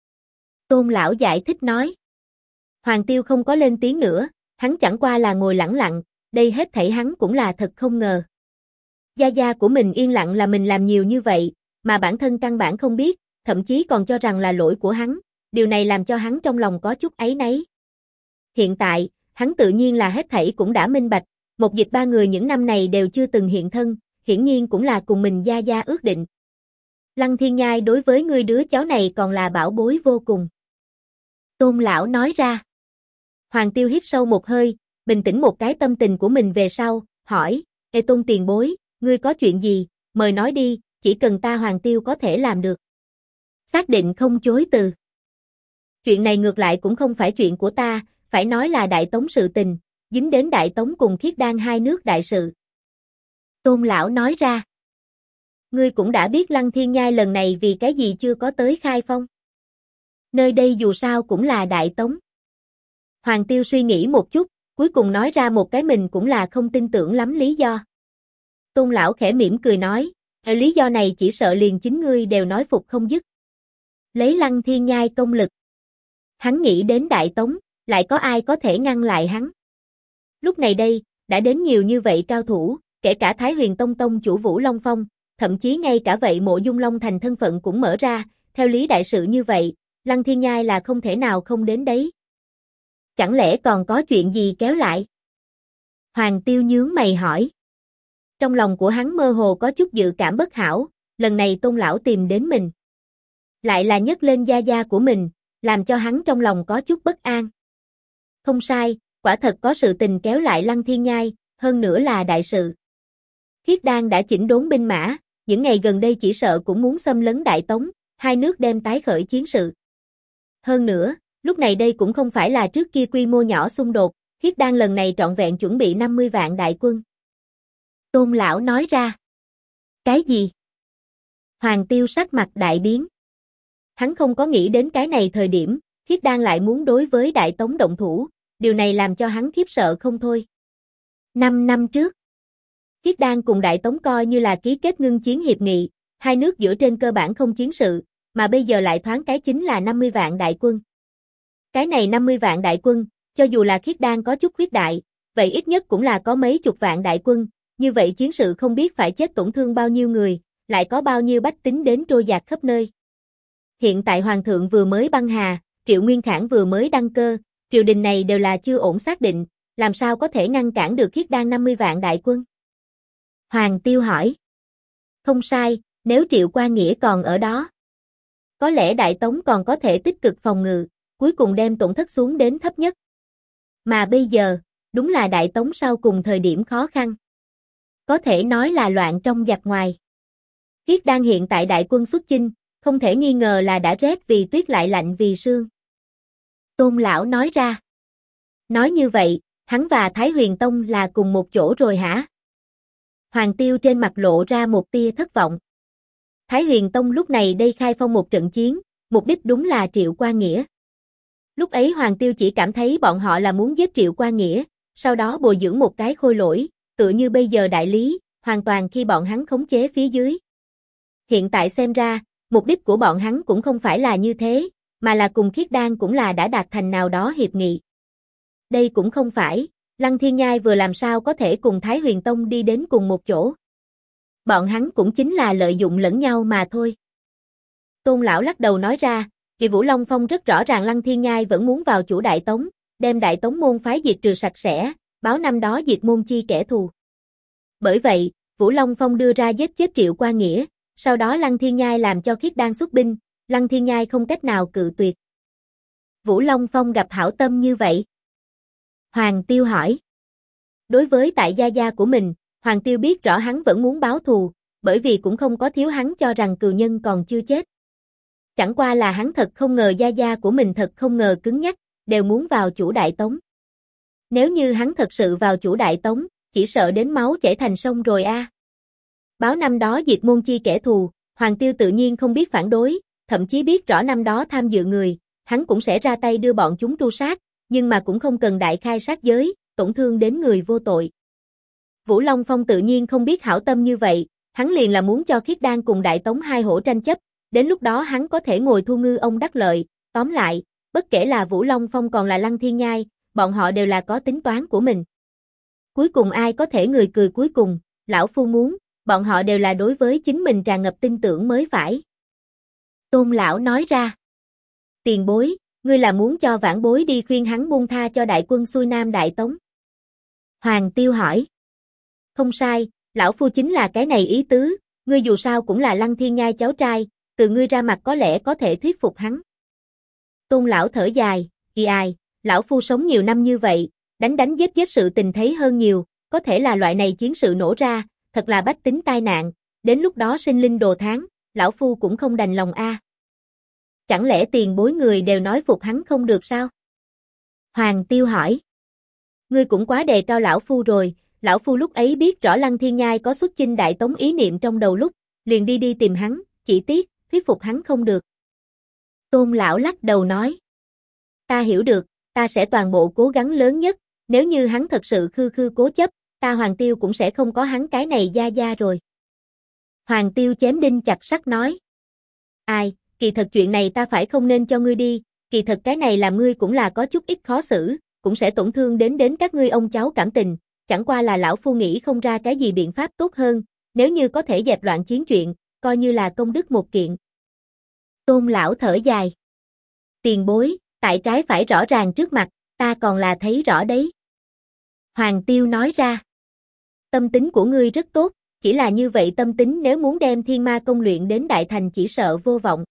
Tôn lão giải thích nói. Hoàng Tiêu không có lên tiếng nữa, hắn chẳng qua là ngồi lẳng lặng, đây hết thảy hắn cũng là thật không ngờ. Gia gia của mình yên lặng là mình làm nhiều như vậy, mà bản thân căn bản không biết, thậm chí còn cho rằng là lỗi của hắn, điều này làm cho hắn trong lòng có chút áy náy. Hiện tại, hắn tự nhiên là hết thảy cũng đã minh bạch, Một Dịch ba người những năm này đều chưa từng hiện thân, hiển nhiên cũng là cùng mình gia gia ước định. Lăng Thiên Nhai đối với ngươi đứa cháu này còn là bảo bối vô cùng. Tôn lão nói ra. Hoàng Tiêu hít sâu một hơi, bình tĩnh một cái tâm tình của mình về sau, hỏi, Tôn tiền bối, ngươi có chuyện gì, mời nói đi, chỉ cần ta Hoàng Tiêu có thể làm được. Xác định không chối từ. Chuyện này ngược lại cũng không phải chuyện của ta, phải nói là Đại Tống sự tình, dính đến Đại Tống cùng Khiết Đan hai nước đại sự. Tôn lão nói ra. Ngươi cũng đã biết Lăng Thiên Nhai lần này vì cái gì chưa có tới khai phong. Nơi đây dù sao cũng là Đại Tống. Hoàng Tiêu suy nghĩ một chút, cuối cùng nói ra một cái mình cũng là không tin tưởng lắm lý do. Tôn lão khẽ mỉm cười nói, lý do này chỉ sợ liền chính ngươi đều nói phục không dứt. Lấy Lăng Thiên Nhai công lực. Hắn nghĩ đến Đại Tống, lại có ai có thể ngăn lại hắn. Lúc này đây, đã đến nhiều như vậy cao thủ, kể cả Thái Huyền Tông tông chủ Vũ Long Phong, thậm chí ngay cả vậy Mộ Dung Long Thành thân phận cũng mở ra, theo lý đại sự như vậy, Lăng Thiên Nhai là không thể nào không đến đấy. Chẳng lẽ còn có chuyện gì kéo lại? Hoàng Tiêu nhướng mày hỏi. Trong lòng của hắn mơ hồ có chút dự cảm bất hảo, lần này Tôn lão tìm đến mình. Lại là nhấc lên gia gia của mình, làm cho hắn trong lòng có chút bất an. Không sai, quả thật có sự tình kéo lại Lăng Thiên Nhai, hơn nữa là đại sự. Khiết Đan đã chỉnh đốn binh mã, những ngày gần đây chỉ sợ cũng muốn xâm lấn Đại Tống, hai nước đem tái khởi chiến sự. Hơn nữa, lúc này đây cũng không phải là trước kia quy mô nhỏ xung đột, Khiết Đan lần này trọn vẹn chuẩn bị 50 vạn đại quân. Tôn lão nói ra. Cái gì? Hoàng Tiêu sắc mặt đại biến. Hắn không có nghĩ đến cái này thời điểm, Khiết Đan lại muốn đối với Đại Tống động thủ, điều này làm cho hắn khiếp sợ không thôi. 5 năm trước, Khiết Đan cùng Đại Tống coi như là ký kết ngưng chiến hiệp nghị, hai nước giữa trên cơ bản không chiến sự, mà bây giờ lại thoáng cái chính là 50 vạn đại quân. Cái này 50 vạn đại quân, cho dù là Khiết Đan có chút khuyết đại, vậy ít nhất cũng là có mấy chục vạn đại quân, như vậy chiến sự không biết phải chết tổn thương bao nhiêu người, lại có bao nhiêu bách tính đến trôi dạt khắp nơi. Hiện tại Hoàng thượng vừa mới băng hà, Triệu Nguyên Khảng vừa mới đăng cơ, triều đình này đều là chưa ổn xác định, làm sao có thể ngăn cản được Khiết Đan 50 vạn đại quân? Hoàng Tiêu hỏi. Không sai, nếu Triệu Quan Nghĩa còn ở đó, có lẽ Đại Tống còn có thể tích cực phòng ngự, cuối cùng đem tổn thất xuống đến thấp nhất. Mà bây giờ, đúng là Đại Tống sau cùng thời điểm khó khăn. Có thể nói là loạn trong giặc ngoài. Khiết Đan hiện tại đại quân xuất chinh, không thể nghi ngờ là đã rét vì tuyết lại lạnh vì sương. Tôn lão nói ra. Nói như vậy, hắn và Thái Huyền Tông là cùng một chỗ rồi hả? Hoàng Tiêu trên mặt lộ ra một tia thất vọng. Thái Huyền Tông lúc này đây khai phong một trận chiến, mục đích đúng là Triệu Quan Nghĩa. Lúc ấy Hoàng Tiêu chỉ cảm thấy bọn họ là muốn giết Triệu Quan Nghĩa, sau đó bồi dưỡng một cái khôi lỗi, tựa như bây giờ đại lý, hoàn toàn khi bọn hắn khống chế phía dưới. Hiện tại xem ra, mục đích của bọn hắn cũng không phải là như thế, mà là cùng Khiết Đan cũng là đã đạt thành nào đó hiệp nghị. Đây cũng không phải, Lăng Thiên Nhai vừa làm sao có thể cùng Thái Huyền Tông đi đến cùng một chỗ. Bọn hắn cũng chính là lợi dụng lẫn nhau mà thôi. Tôn lão lắc đầu nói ra, Kỳ Vũ Long Phong rất rõ ràng Lăng Thiên Nhai vẫn muốn vào chủ Đại Tống, đem Đại Tống môn phái diệt trừ sạch sẽ, báo năm đó diệt môn chi kẻ thù. Bởi vậy, Vũ Long Phong đưa ra giết chết Triệu Quan Nghĩa, sau đó Lăng Thiên Nhai làm cho Khiết Đan xuất binh, Lăng Thiên Nhai không cách nào cự tuyệt. Vũ Long Phong gặp hảo tâm như vậy. Hoàng Tiêu hỏi. Đối với tại gia gia của mình, Hoàng Tiêu biết rõ hắn vẫn muốn báo thù, bởi vì cũng không có thiếu hắn cho rằng cừu nhân còn chưa chết. Chẳng qua là hắn thật không ngờ gia gia của mình thật không ngờ cứng nhắc, đều muốn vào chủ Đại Tống. Nếu như hắn thật sự vào chủ Đại Tống, chỉ sợ đến máu chảy thành sông rồi a. Báo năm đó diệt môn chi kẻ thù, Hoàng Tiêu tự nhiên không biết phản đối, thậm chí biết rõ năm đó tham dự người, hắn cũng sẽ ra tay đưa bọn chúng tru sát, nhưng mà cũng không cần đại khai sát giới, tổn thương đến người vô tội. Vũ Long Phong tự nhiên không biết hảo tâm như vậy, hắn liền là muốn cho Khiết Đan cùng Đại Tống hai hổ tranh chấp, đến lúc đó hắn có thể ngồi thu ngư ông đắc lợi, tóm lại, bất kể là Vũ Long Phong còn là Lăng Thiên Nhai, bọn họ đều là có tính toán của mình. Cuối cùng ai có thể người cười cuối cùng, lão phu muốn, bọn họ đều là đối với chính mình tràn ngập tin tưởng mới phải. Tôn lão nói ra. Tiền bối, ngươi là muốn cho vãn bối đi khuyên hắn buông tha cho đại quân xuôi Nam Đại Tống. Hoàng Tiêu hỏi. Không sai, lão phu chính là cái này ý tứ, ngươi dù sao cũng là Lăng Thiên Nhai cháu trai, từ ngươi ra mặt có lẽ có thể thuyết phục hắn. Tôn lão thở dài, ai, lão phu sống nhiều năm như vậy, đánh giết sự tình thấy hơn nhiều, có thể là loại này chiến sự nổ ra, thật là bách tính tai nạn, đến lúc đó sinh linh đồ tháng, lão phu cũng không đành lòng a. Chẳng lẽ tiền bối người đều nói phục hắn không được sao? Hoàng Tiêu hỏi. Ngươi cũng quá đề cao lão phu rồi, lão phu lúc ấy biết rõ Lăng Thiên Nhai có xuất chinh Đại Tống ý niệm trong đầu lúc, liền đi tìm hắn, chỉ tiếc, thuyết phục hắn không được. Tôn lão lắc đầu nói. Ta hiểu được, ta sẽ toàn bộ cố gắng lớn nhất, nếu như hắn thật sự khư cố chấp, ta Hoàng Tiêu cũng sẽ không có hắn cái này gia gia rồi. Hoàng Tiêu chém đinh chặt sắt nói. Ai, kỳ thật chuyện này ta phải không nên cho ngươi đi, kỳ thật cái này làm ngươi cũng là có chút ít khó xử, cũng sẽ tổn thương đến các ngươi ông cháu cảm tình, chẳng qua là lão phu nghĩ không ra cái gì biện pháp tốt hơn, nếu như có thể dẹp loạn chiến chuyện, coi như là công đức một kiện. Tôn lão thở dài. Tiền bối, tại trái phải rõ ràng trước mặt, ta còn là thấy rõ đấy. Hoàng Tiêu nói ra. Tâm tính của ngươi rất tốt, chỉ là như vậy tâm tính nếu muốn đem Thiên Ma Công luyện đến đại thành chỉ sợ vô vọng.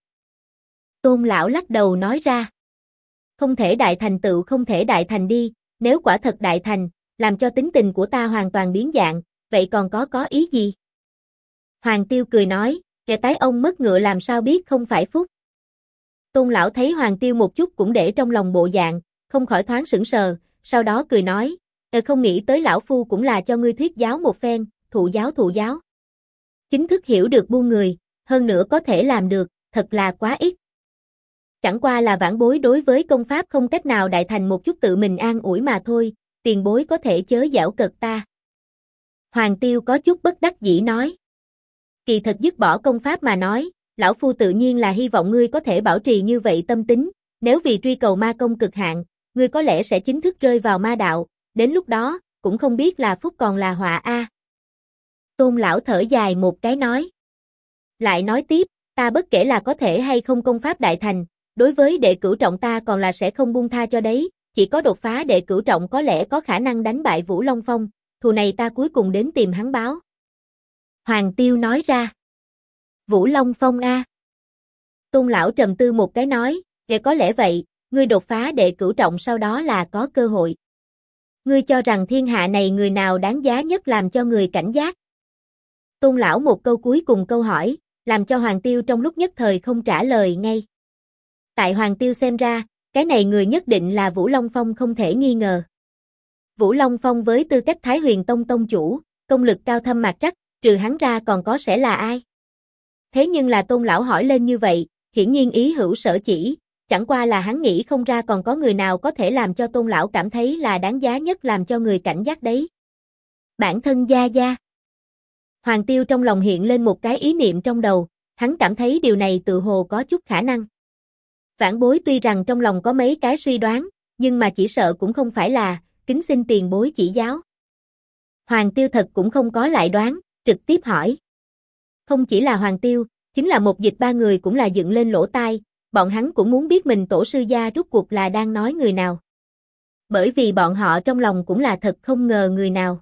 Tôn lão lắc đầu nói ra. Không thể đại thành tựu không thể đại thành đi, nếu quả thật đại thành, làm cho tính tình của ta hoàn toàn biến dạng, vậy còn có ý gì? Hoàng Tiêu cười nói, kẻ tái ông mất ngựa làm sao biết không phải phúc. Tôn lão thấy Hoàng Tiêu một chút cũng để trong lòng bộ dạng, không khỏi thoáng sững sờ, sau đó cười nói, không nghĩ tới lão phu cũng là cho ngươi thuyết giáo một phen, thụ giáo. Chính thức hiểu được buôn người, hơn nữa có thể làm được, thật là quá ít. Chẳng qua là vãn bối đối với công pháp không cách nào đại thành một chút tự mình an ủi mà thôi, tiền bối có thể chớ giảo cợt ta. Hoàng Tiêu có chút bất đắc dĩ nói. Kỳ thật dứt bỏ công pháp mà nói, lão phu tự nhiên là hy vọng ngươi có thể bảo trì như vậy tâm tính, nếu vì truy cầu ma công cực hạn, ngươi có lẽ sẽ chính thức rơi vào ma đạo, đến lúc đó, cũng không biết là phúc còn là họa a. Tôn lão thở dài một cái nói. Lại nói tiếp, ta bất kể là có thể hay không công pháp đại thành, đối với đệ cửu trọng ta còn là sẽ không buông tha cho đấy, chỉ có đột phá đệ cửu trọng có lẽ có khả năng đánh bại Vũ Long Phong, thù này ta cuối cùng đến tìm hắn báo. Hoàng Tiêu nói ra. Vũ Long Phong a. Tôn lão trầm tư một cái nói, có lẽ vậy, ngươi đột phá đệ cửu trọng sau đó là có cơ hội. Ngươi cho rằng thiên hạ này người nào đáng giá nhất làm cho người cảnh giác? Tôn lão một câu cuối cùng câu hỏi, làm cho Hoàng Tiêu trong lúc nhất thời không trả lời ngay. Tại Hoàng Tiêu xem ra, cái này người nhất định là Vũ Long Phong không thể nghi ngờ. Vũ Long Phong với tư cách Thái Huyền Tông tông chủ, công lực cao thâm mạc trắc, trừ hắn ra còn có sẽ là ai? Thế nhưng là Tôn lão hỏi lên như vậy, hiển nhiên ý hữu sở chỉ, chẳng qua là hắn nghĩ không ra còn có người nào có thể làm cho Tôn lão cảm thấy là đáng giá nhất làm cho người cảnh giác đấy. Bản thân Gia Gia. Hoàng Tiêu trong lòng hiện lên một cái ý niệm trong đầu, hắn cảm thấy điều này tự hồ có chút khả năng. Vãn bối tuy rằng trong lòng có mấy cái suy đoán, nhưng mà chỉ sợ cũng không phải là, kính xin tiền bối chỉ giáo. Hoàng Tiêu thật cũng không có lại đoán, trực tiếp hỏi. Không chỉ là Hoàng Tiêu, chính là một dịch ba người cũng là dựng lên lỗ tai, bọn hắn cũng muốn biết mình tổ sư gia rút cuộc là đang nói người nào. Bởi vì bọn họ trong lòng cũng là thật không ngờ người nào.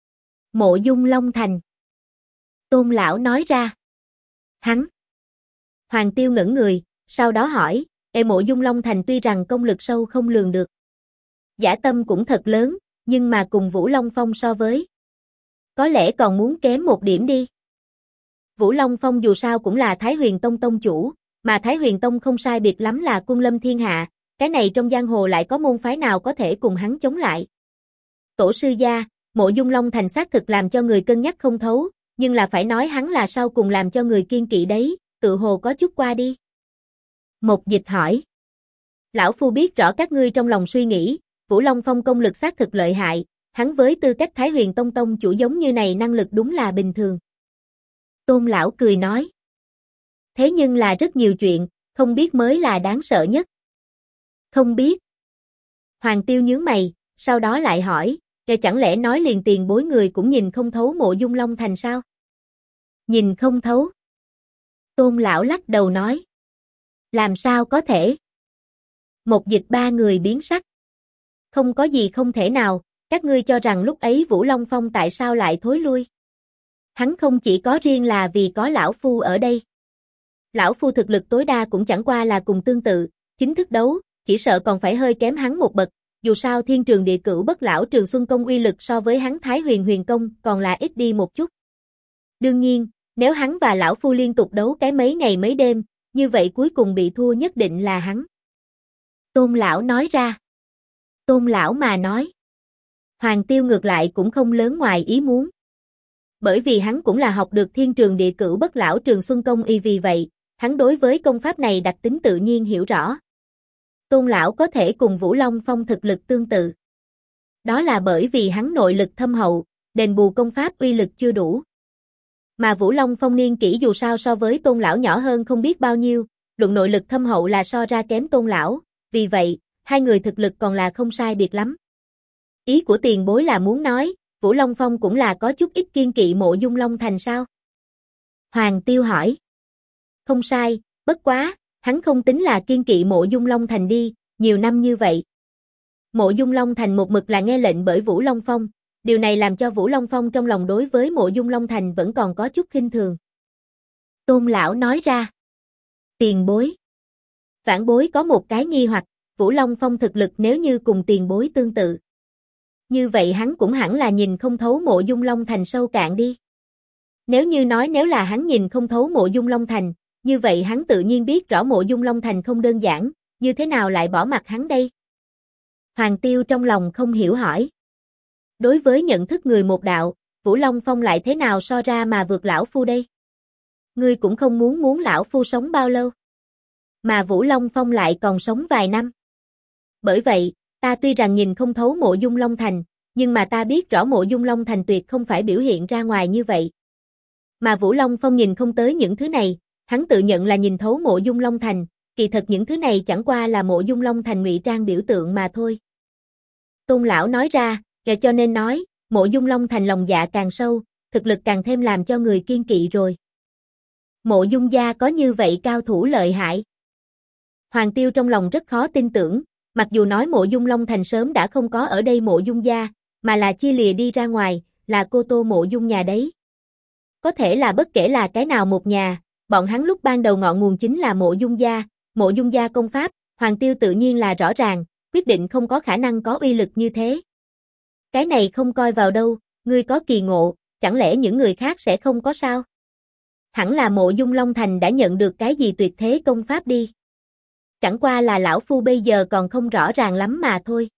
Mộ Dung Long Thành. Tôn lão nói ra. Hắn. Hoàng Tiêu ngẩn người, sau đó hỏi, Mộ Dung Long Thành tuy rằng công lực sâu không lường được. Dã tâm cũng thật lớn, nhưng mà cùng Vũ Long Phong so với. Có lẽ còn muốn kém một điểm đi. Vũ Long Phong dù sao cũng là Thái Huyền Tông tông chủ, mà Thái Huyền Tông không sai biệt lắm là quân lâm thiên hạ, cái này trong giang hồ lại có môn phái nào có thể cùng hắn chống lại. Tổ sư gia, Mộ Dung Long Thành xác thực làm cho người cân nhắc không thấu, nhưng là phải nói hắn là sau cùng làm cho người kiên kỵ đấy, tự hồ có chút qua đi. Một dịch hỏi. Lão phu biết rõ các ngươi trong lòng suy nghĩ, Vũ Long Phong công lực xác thực lợi hại, hắn với tư cách Thái Huyền Tông tông chủ giống như này năng lực đúng là bình thường. Tôn lão cười nói. Thế nhưng là rất nhiều chuyện, không biết mới là đáng sợ nhất. Không biết. Hoàng Tiêu nhướng mày, sau đó lại hỏi, chẳng lẽ nói liền tiền bối người cũng nhìn không thấu Mộ Dung Long Thành sao? Nhìn không thấu. Tôn lão lắc đầu nói. Làm sao có thể? Một dịch ba người biến sắc. Không có gì không thể nào, các ngươi cho rằng lúc ấy Vũ Long Phong tại sao lại thối lui? Hắn không chỉ có riêng là vì có lão phu ở đây. Lão phu thực lực tối đa cũng chẳng qua là cùng tương tự, chính thức đấu, chỉ sợ còn phải hơi kém hắn một bậc, dù sao Thiên Trường Địa Cửu Bất Lão Trường Xuân Công uy lực so với hắn Thái Huyền Huyền Công còn là ít đi một chút. Đương nhiên, nếu hắn và lão phu liên tục đấu cái mấy ngày mấy đêm, như vậy cuối cùng bị thua nhất định là hắn. Tôn lão nói ra. Tôn lão mà nói. Hoàng Tiêu ngược lại cũng không lớn ngoài ý muốn. Bởi vì hắn cũng là học được Thiên Trường Địa Cửu Bất Lão Trường Xuân Công y vì vậy, hắn đối với công pháp này đặc tính tự nhiên hiểu rõ. Tôn lão có thể cùng Vũ Long Phong thực lực tương tự. Đó là bởi vì hắn nội lực thâm hậu, đền bù công pháp uy lực chưa đủ. Mà Vũ Long Phong niên kỷ dù sao so với Tôn lão nhỏ hơn không biết bao nhiêu, luận nội lực thâm hậu là so ra kém Tôn lão, vì vậy, hai người thực lực còn là không sai biệt lắm. Ý của tiền bối là muốn nói, Vũ Long Phong cũng là có chút ít kiên kỵ Mộ Dung Long Thành sao? Hoàng Tiêu hỏi. Không sai, bất quá, hắn không tính là kiên kỵ Mộ Dung Long Thành đi, nhiều năm như vậy. Mộ Dung Long Thành một mực là nghe lệnh bởi Vũ Long Phong, điều này làm cho Vũ Long Phong trong lòng đối với Mộ Dung Long Thành vẫn còn có chút khinh thường. Tôn lão nói ra. Tiền bối. Vãn bối có một cái nghi hoặc, Vũ Long Phong thực lực nếu như cùng tiền bối tương tự. Như vậy hắn cũng hẳn là nhìn không thấu Mộ Dung Long Thành sâu cạn đi. Nếu như nói nếu là hắn nhìn không thấu Mộ Dung Long Thành, như vậy hắn tự nhiên biết rõ Mộ Dung Long Thành không đơn giản, như thế nào lại bỏ mặc hắn đây? Hoàng Tiêu trong lòng không hiểu hỏi. Đối với nhận thức người một đạo, Vũ Long Phong lại thế nào so ra mà vượt lão phu đây? Ngươi cũng không muốn lão phu sống bao lâu. Mà Vũ Long Phong lại còn sống vài năm. Bởi vậy, ta tuy rằng nhìn không thấu Mộ Dung Long Thành, nhưng mà ta biết rõ Mộ Dung Long Thành tuyệt không phải biểu hiện ra ngoài như vậy. Mà Vũ Long Phong nhìn không tới những thứ này, hắn tự nhận là nhìn thấu Mộ Dung Long Thành, kỳ thật những thứ này chẳng qua là Mộ Dung Long Thành ngụy trang biểu tượng mà thôi. Tôn lão nói ra, cho nên nói, Mộ Dung Long Thành lòng dạ càng sâu, thực lực càng thêm làm cho người kiên kỵ rồi. Mộ Dung gia có như vậy cao thủ lợi hại. Hoàng Tiêu trong lòng rất khó tin tưởng, mặc dù nói Mộ Dung Long Thành sớm đã không có ở đây Mộ Dung gia, mà là chia lìa đi ra ngoài, là cô tô Mộ Dung nhà đấy. Có thể là bất kể là cái nào một nhà, bọn hắn lúc ban đầu ngọn nguồn chính là Mộ Dung gia công pháp, Hoàng Tiêu tự nhiên là rõ ràng, quyết định không có khả năng có uy lực như thế. Cái này không coi vào đâu, ngươi có kỳ ngộ, chẳng lẽ những người khác sẽ không có sao? Hẳn là Mộ Dung Long Thành đã nhận được cái gì tuyệt thế công pháp đi. Chẳng qua là lão phu bây giờ còn không rõ ràng lắm mà thôi.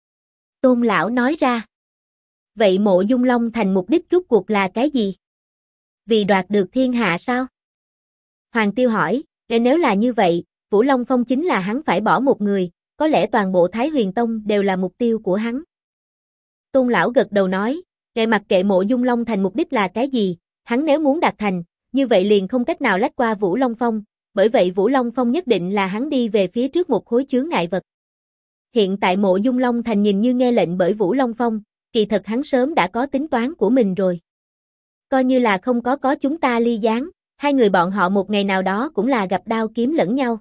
Tôn lão nói ra. Vậy Mộ Dung Long Thành mục đích rốt cuộc là cái gì? Vì đoạt được thiên hạ sao? Hoàng Tiêu hỏi, nếu là như vậy, Vũ Long Phong chính là hắn phải bỏ một người, có lẽ toàn bộ Thái Huyền Tông đều là mục tiêu của hắn. Tôn lão gật đầu nói, mặc kệ Mộ Dung Long Thành mục đích là cái gì, hắn nếu muốn đạt thành, như vậy liền không cách nào lách qua Vũ Long Phong, bởi vậy Vũ Long Phong nhất định là hắn đi về phía trước một khối chướng ngại vật. Hiện tại Mộ Dung Long Thành nhìn như nghe lệnh bởi Vũ Long Phong, kỳ thật hắn sớm đã có tính toán của mình rồi. Coi như là không có chúng ta ly gián, hai người bọn họ một ngày nào đó cũng là gặp đao kiếm lẫn nhau.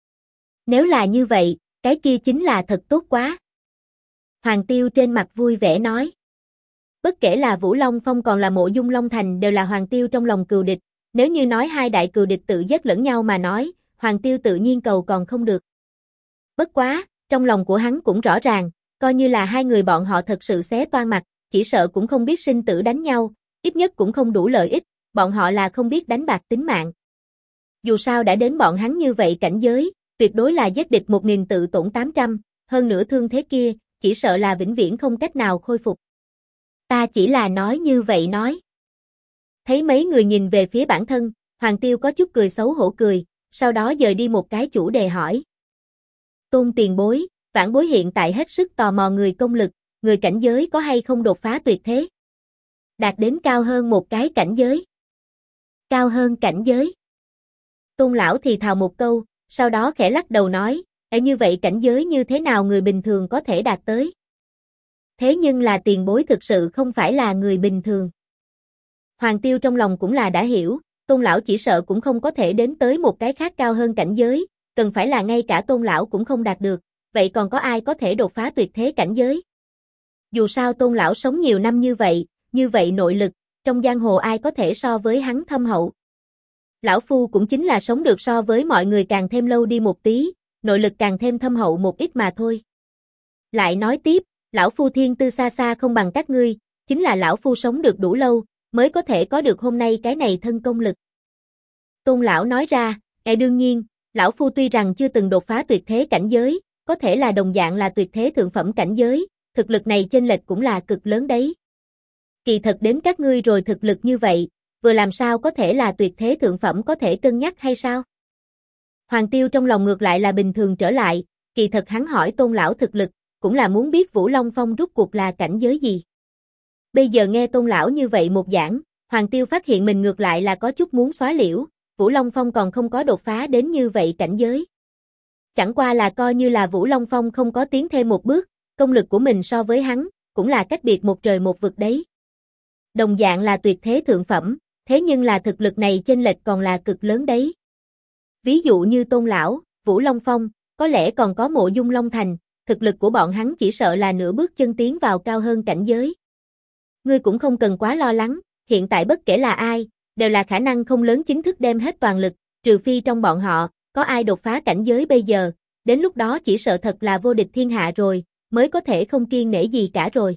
Nếu là như vậy, cái kia chính là thật tốt quá. Hoàng Tiêu trên mặt vui vẻ nói. Bất kể là Vũ Long Phong còn là Mộ Dung Long Thành đều là Hoàng Tiêu trong lòng cừu địch, nếu như nói hai đại cừu địch tự giết lẫn nhau mà nói, Hoàng Tiêu tự nhiên cầu còn không được. Bất quá, trong lòng của hắn cũng rõ ràng, coi như là hai người bọn họ thật sự xé toang mặt, chỉ sợ cũng không biết sinh tử đánh nhau, ít nhất cũng không đủ lợi ích, bọn họ là không biết đánh bạc tính mạng. Dù sao đã đến bọn hắn như vậy cảnh giới, tuyệt đối là giết địch 1000 tự tổn 800, hơn nữa thương thế kia, chỉ sợ là vĩnh viễn không cách nào khôi phục. Ta chỉ là nói như vậy nói. Thấy mấy người nhìn về phía bản thân, Hoàng Tiêu có chút cười xấu hổ cười, sau đó dời đi một cái chủ đề hỏi. Tôn tiền bối, vãn bối hiện tại hết sức tò mò người công lực, người cảnh giới có hay không đột phá tuyệt thế? Đạt đến cao hơn một cái cảnh giới. Cao hơn cảnh giới. Tôn lão thì thào một câu, sau đó khẽ lắc đầu nói, như vậy cảnh giới như thế nào người bình thường có thể đạt tới? Thế nhưng là tiền bối thực sự không phải là người bình thường. Hoàng Tiêu trong lòng cũng là đã hiểu, Tôn lão chỉ sợ cũng không có thể đến tới một cái khác cao hơn cảnh giới, cần phải là ngay cả Tôn lão cũng không đạt được, vậy còn có ai có thể đột phá tuyệt thế cảnh giới? Dù sao Tôn lão sống nhiều năm như vậy nội lực, trong giang hồ ai có thể so với hắn thâm hậu? Lão phu cũng chính là sống được so với mọi người càng thêm lâu đi một tí, nội lực càng thêm thâm hậu một ít mà thôi. Lại nói tiếp, lão phu thiên tư xa xa không bằng các ngươi, chính là lão phu sống được đủ lâu, mới có thể có được hôm nay cái này thân công lực. Tôn lão nói ra, đương nhiên, lão phu tuy rằng chưa từng đột phá tuyệt thế cảnh giới, có thể là đồng dạng là tuyệt thế thượng phẩm cảnh giới, thực lực này chênh lệch cũng là cực lớn đấy. Kỳ thật đến các ngươi rồi thực lực như vậy, vừa làm sao có thể là tuyệt thế thượng phẩm có thể cân nhắc hay sao? Hoàng Tiêu trong lòng ngược lại là bình thường trở lại, kỳ thật hắn hỏi Tôn lão thực lực, cũng là muốn biết Vũ Long Phong rốt cuộc là cảnh giới gì. Bây giờ nghe Tôn lão như vậy một giảng, Hoàng Tiêu phát hiện mình ngược lại là có chút muốn xóa liễu, Vũ Long Phong còn không có đột phá đến như vậy cảnh giới. Chẳng qua là coi như là Vũ Long Phong không có tiến thêm một bước, công lực của mình so với hắn, cũng là cách biệt một trời một vực đấy. Đồng dạng là tuyệt thế thượng phẩm, thế nhưng là thực lực này chênh lệch còn là cực lớn đấy. Ví dụ như Tôn Lão, Vũ Long Phong, có lẽ còn có Mộ Dung Long Thành, thực lực của bọn hắn chỉ sợ là nửa bước chân tiến vào cao hơn cảnh giới. Ngươi cũng không cần quá lo lắng, hiện tại bất kể là ai, đều là khả năng không lớn chính thức đem hết toàn lực, trừ phi trong bọn họ, có ai đột phá cảnh giới bây giờ, đến lúc đó chỉ sợ thật là vô địch thiên hạ rồi, mới có thể không kiêng nể gì cả rồi.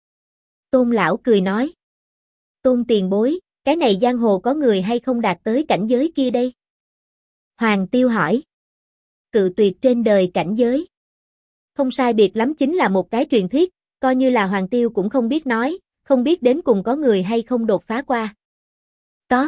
Tôn Lão cười nói. Tôn tiền bối, cái này giang hồ có người hay không đạt tới cảnh giới kia đây? Hoàng Tiêu hỏi. Cự tuyệt trên đời cảnh giới. Không sai biệt lắm chính là một cái truyền thuyết, coi như là Hoàng Tiêu cũng không biết nói, không biết đến cùng có người hay không đột phá qua. Có.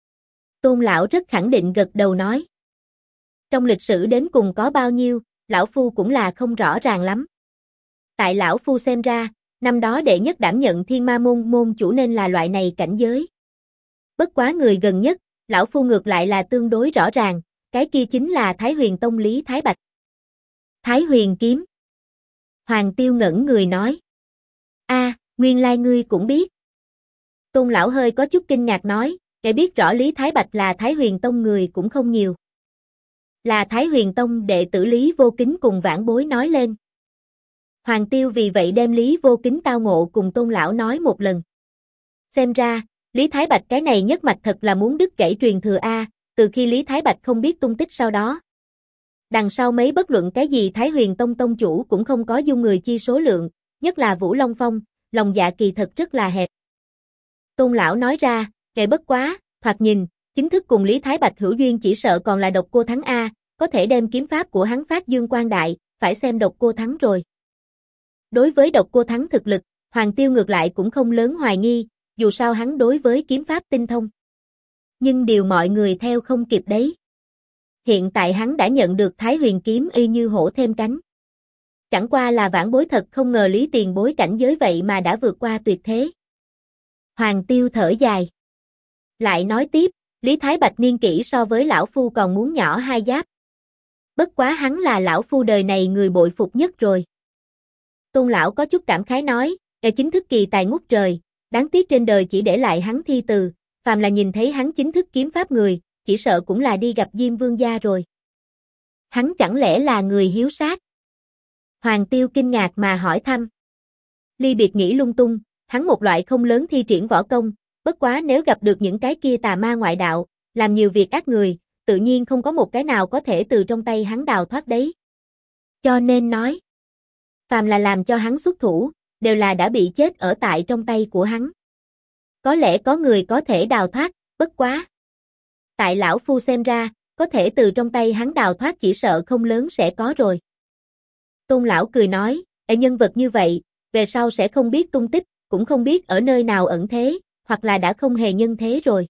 Tôn Lão rất khẳng định gật đầu nói. Trong lịch sử đến cùng có bao nhiêu, Lão Phu cũng là không rõ ràng lắm. Tại Lão Phu xem ra, năm đó đệ nhất đảm nhận Thiên Ma môn môn chủ nên là loại này cảnh giới. Bất quá người gần nhất, Lão Phu ngược lại là tương đối rõ ràng, cái kia chính là Thái Huyền Tông Lý Thái Bạch. Thái Huyền kiếm. Hoàng Tiêu ngẩn người nói. Nguyên lai ngươi cũng biết. Tôn Lão hơi có chút kinh ngạc nói, kẻ biết rõ Lý Thái Bạch là Thái Huyền Tông người cũng không nhiều. Là Thái Huyền Tông đệ tử Lý Vô Kính cùng vãn bối nói lên. Hoàng Tiêu vì vậy đem Lý Vô Kính tao ngộ cùng Tôn Lão nói một lần. Xem ra, Lý Thái Bạch cái này nhất mạch thật là muốn đứt gãy truyền thừa A, từ khi Lý Thái Bạch không biết tung tích sau đó. Đằng sau mấy bất luận cái gì Thái Huyền Tông tông chủ cũng không có dung người chi số lượng, nhất là Vũ Long Phong, lòng dạ kỳ thật rất là hẹp. Tôn Lão nói ra, kệ bất quá, thoạt nhìn, chính thức cùng Lý Thái Bạch hữu duyên chỉ sợ còn là Độc Cô Thắng A, có thể đem kiếm pháp của hắn phát dương quang đại, phải xem Độc Cô Thắng rồi. Đối với Độc Cô Thắng thực lực, Hoàng Tiêu ngược lại cũng không lớn hoài nghi, dù sao hắn đối với kiếm pháp tinh thông. Nhưng điều mọi người theo không kịp đấy. Hiện tại hắn đã nhận được Thái Huyền kiếm y như hổ thêm cánh. Chẳng qua là vãn bối thật không ngờ Lý tiền bối cảnh giới vậy mà đã vượt qua tuyệt thế. Hoàng Tiêu thở dài. Lại nói tiếp, Lý Thái Bạch niên kỷ so với Lão Phu còn muốn nhỏ hai giáp. Bất quá hắn là Lão Phu đời này người bội phục nhất rồi. Tôn Lão có chút cảm khái nói, chính thức kỳ tài ngút trời, đáng tiếc trên đời chỉ để lại hắn thi từ, phàm là nhìn thấy hắn chính thức kiếm pháp người, chỉ sợ cũng là đi gặp Diêm Vương gia rồi. Hắn chẳng lẽ là người hiếu sát? Hoàng Tiêu kinh ngạc mà hỏi thăm. Ly biệt nghĩ lung tung, hắn một loại không lớn thi triển võ công, bất quá nếu gặp được những cái kia tà ma ngoại đạo, làm nhiều việc ác người, tự nhiên không có một cái nào có thể từ trong tay hắn đào thoát đấy. Cho nên nói, phàm là làm cho hắn xuất thủ, đều là đã bị chết ở tại trong tay của hắn. Có lẽ có người có thể đào thoát, bất quá. Tại Lão Phu xem ra, có thể từ trong tay hắn đào thoát chỉ sợ không lớn sẽ có rồi. Tôn Lão cười nói, nhân vật như vậy, về sau sẽ không biết tung tích, cũng không biết ở nơi nào ẩn thế, hoặc là đã không hề nhân thế rồi.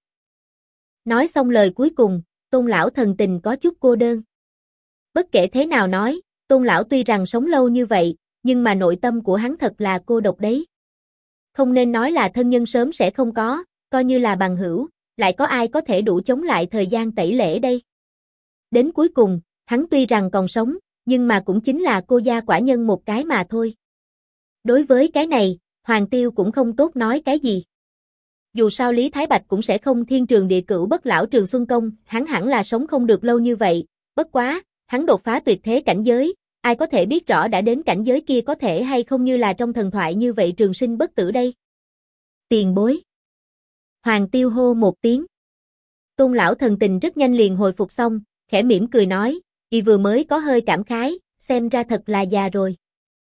Nói xong lời cuối cùng, Tôn Lão thần tình có chút cô đơn. Bất kể thế nào nói, Tôn Lão tuy rằng sống lâu như vậy, nhưng mà nội tâm của hắn thật là cô độc đấy. Không nên nói là thân nhân sớm sẽ không có, coi như là bằng hữu, lại có ai có thể đủ chống lại thời gian tẩy lễ đây. Đến cuối cùng, hắn tuy rằng còn sống, nhưng mà cũng chính là cô gia quả nhân một cái mà thôi. Đối với cái này, Hoàng Tiêu cũng không tốt nói cái gì. Dù sao Lý Thái Bạch cũng sẽ không thiên trường địa cửu bất lão trường xuân công, hắn hẳn là sống không được lâu như vậy, bất quá, hắn đột phá tuyệt thế cảnh giới, ai có thể biết rõ đã đến cảnh giới kia có thể hay không như là trong thần thoại như vậy trường sinh bất tử đây. Tiền bối. Hoàng Tiêu hô một tiếng. Tôn Lão thần tình rất nhanh liền hồi phục xong, khẽ mỉm cười nói, y vừa mới có hơi cảm khái, xem ra thật là già rồi.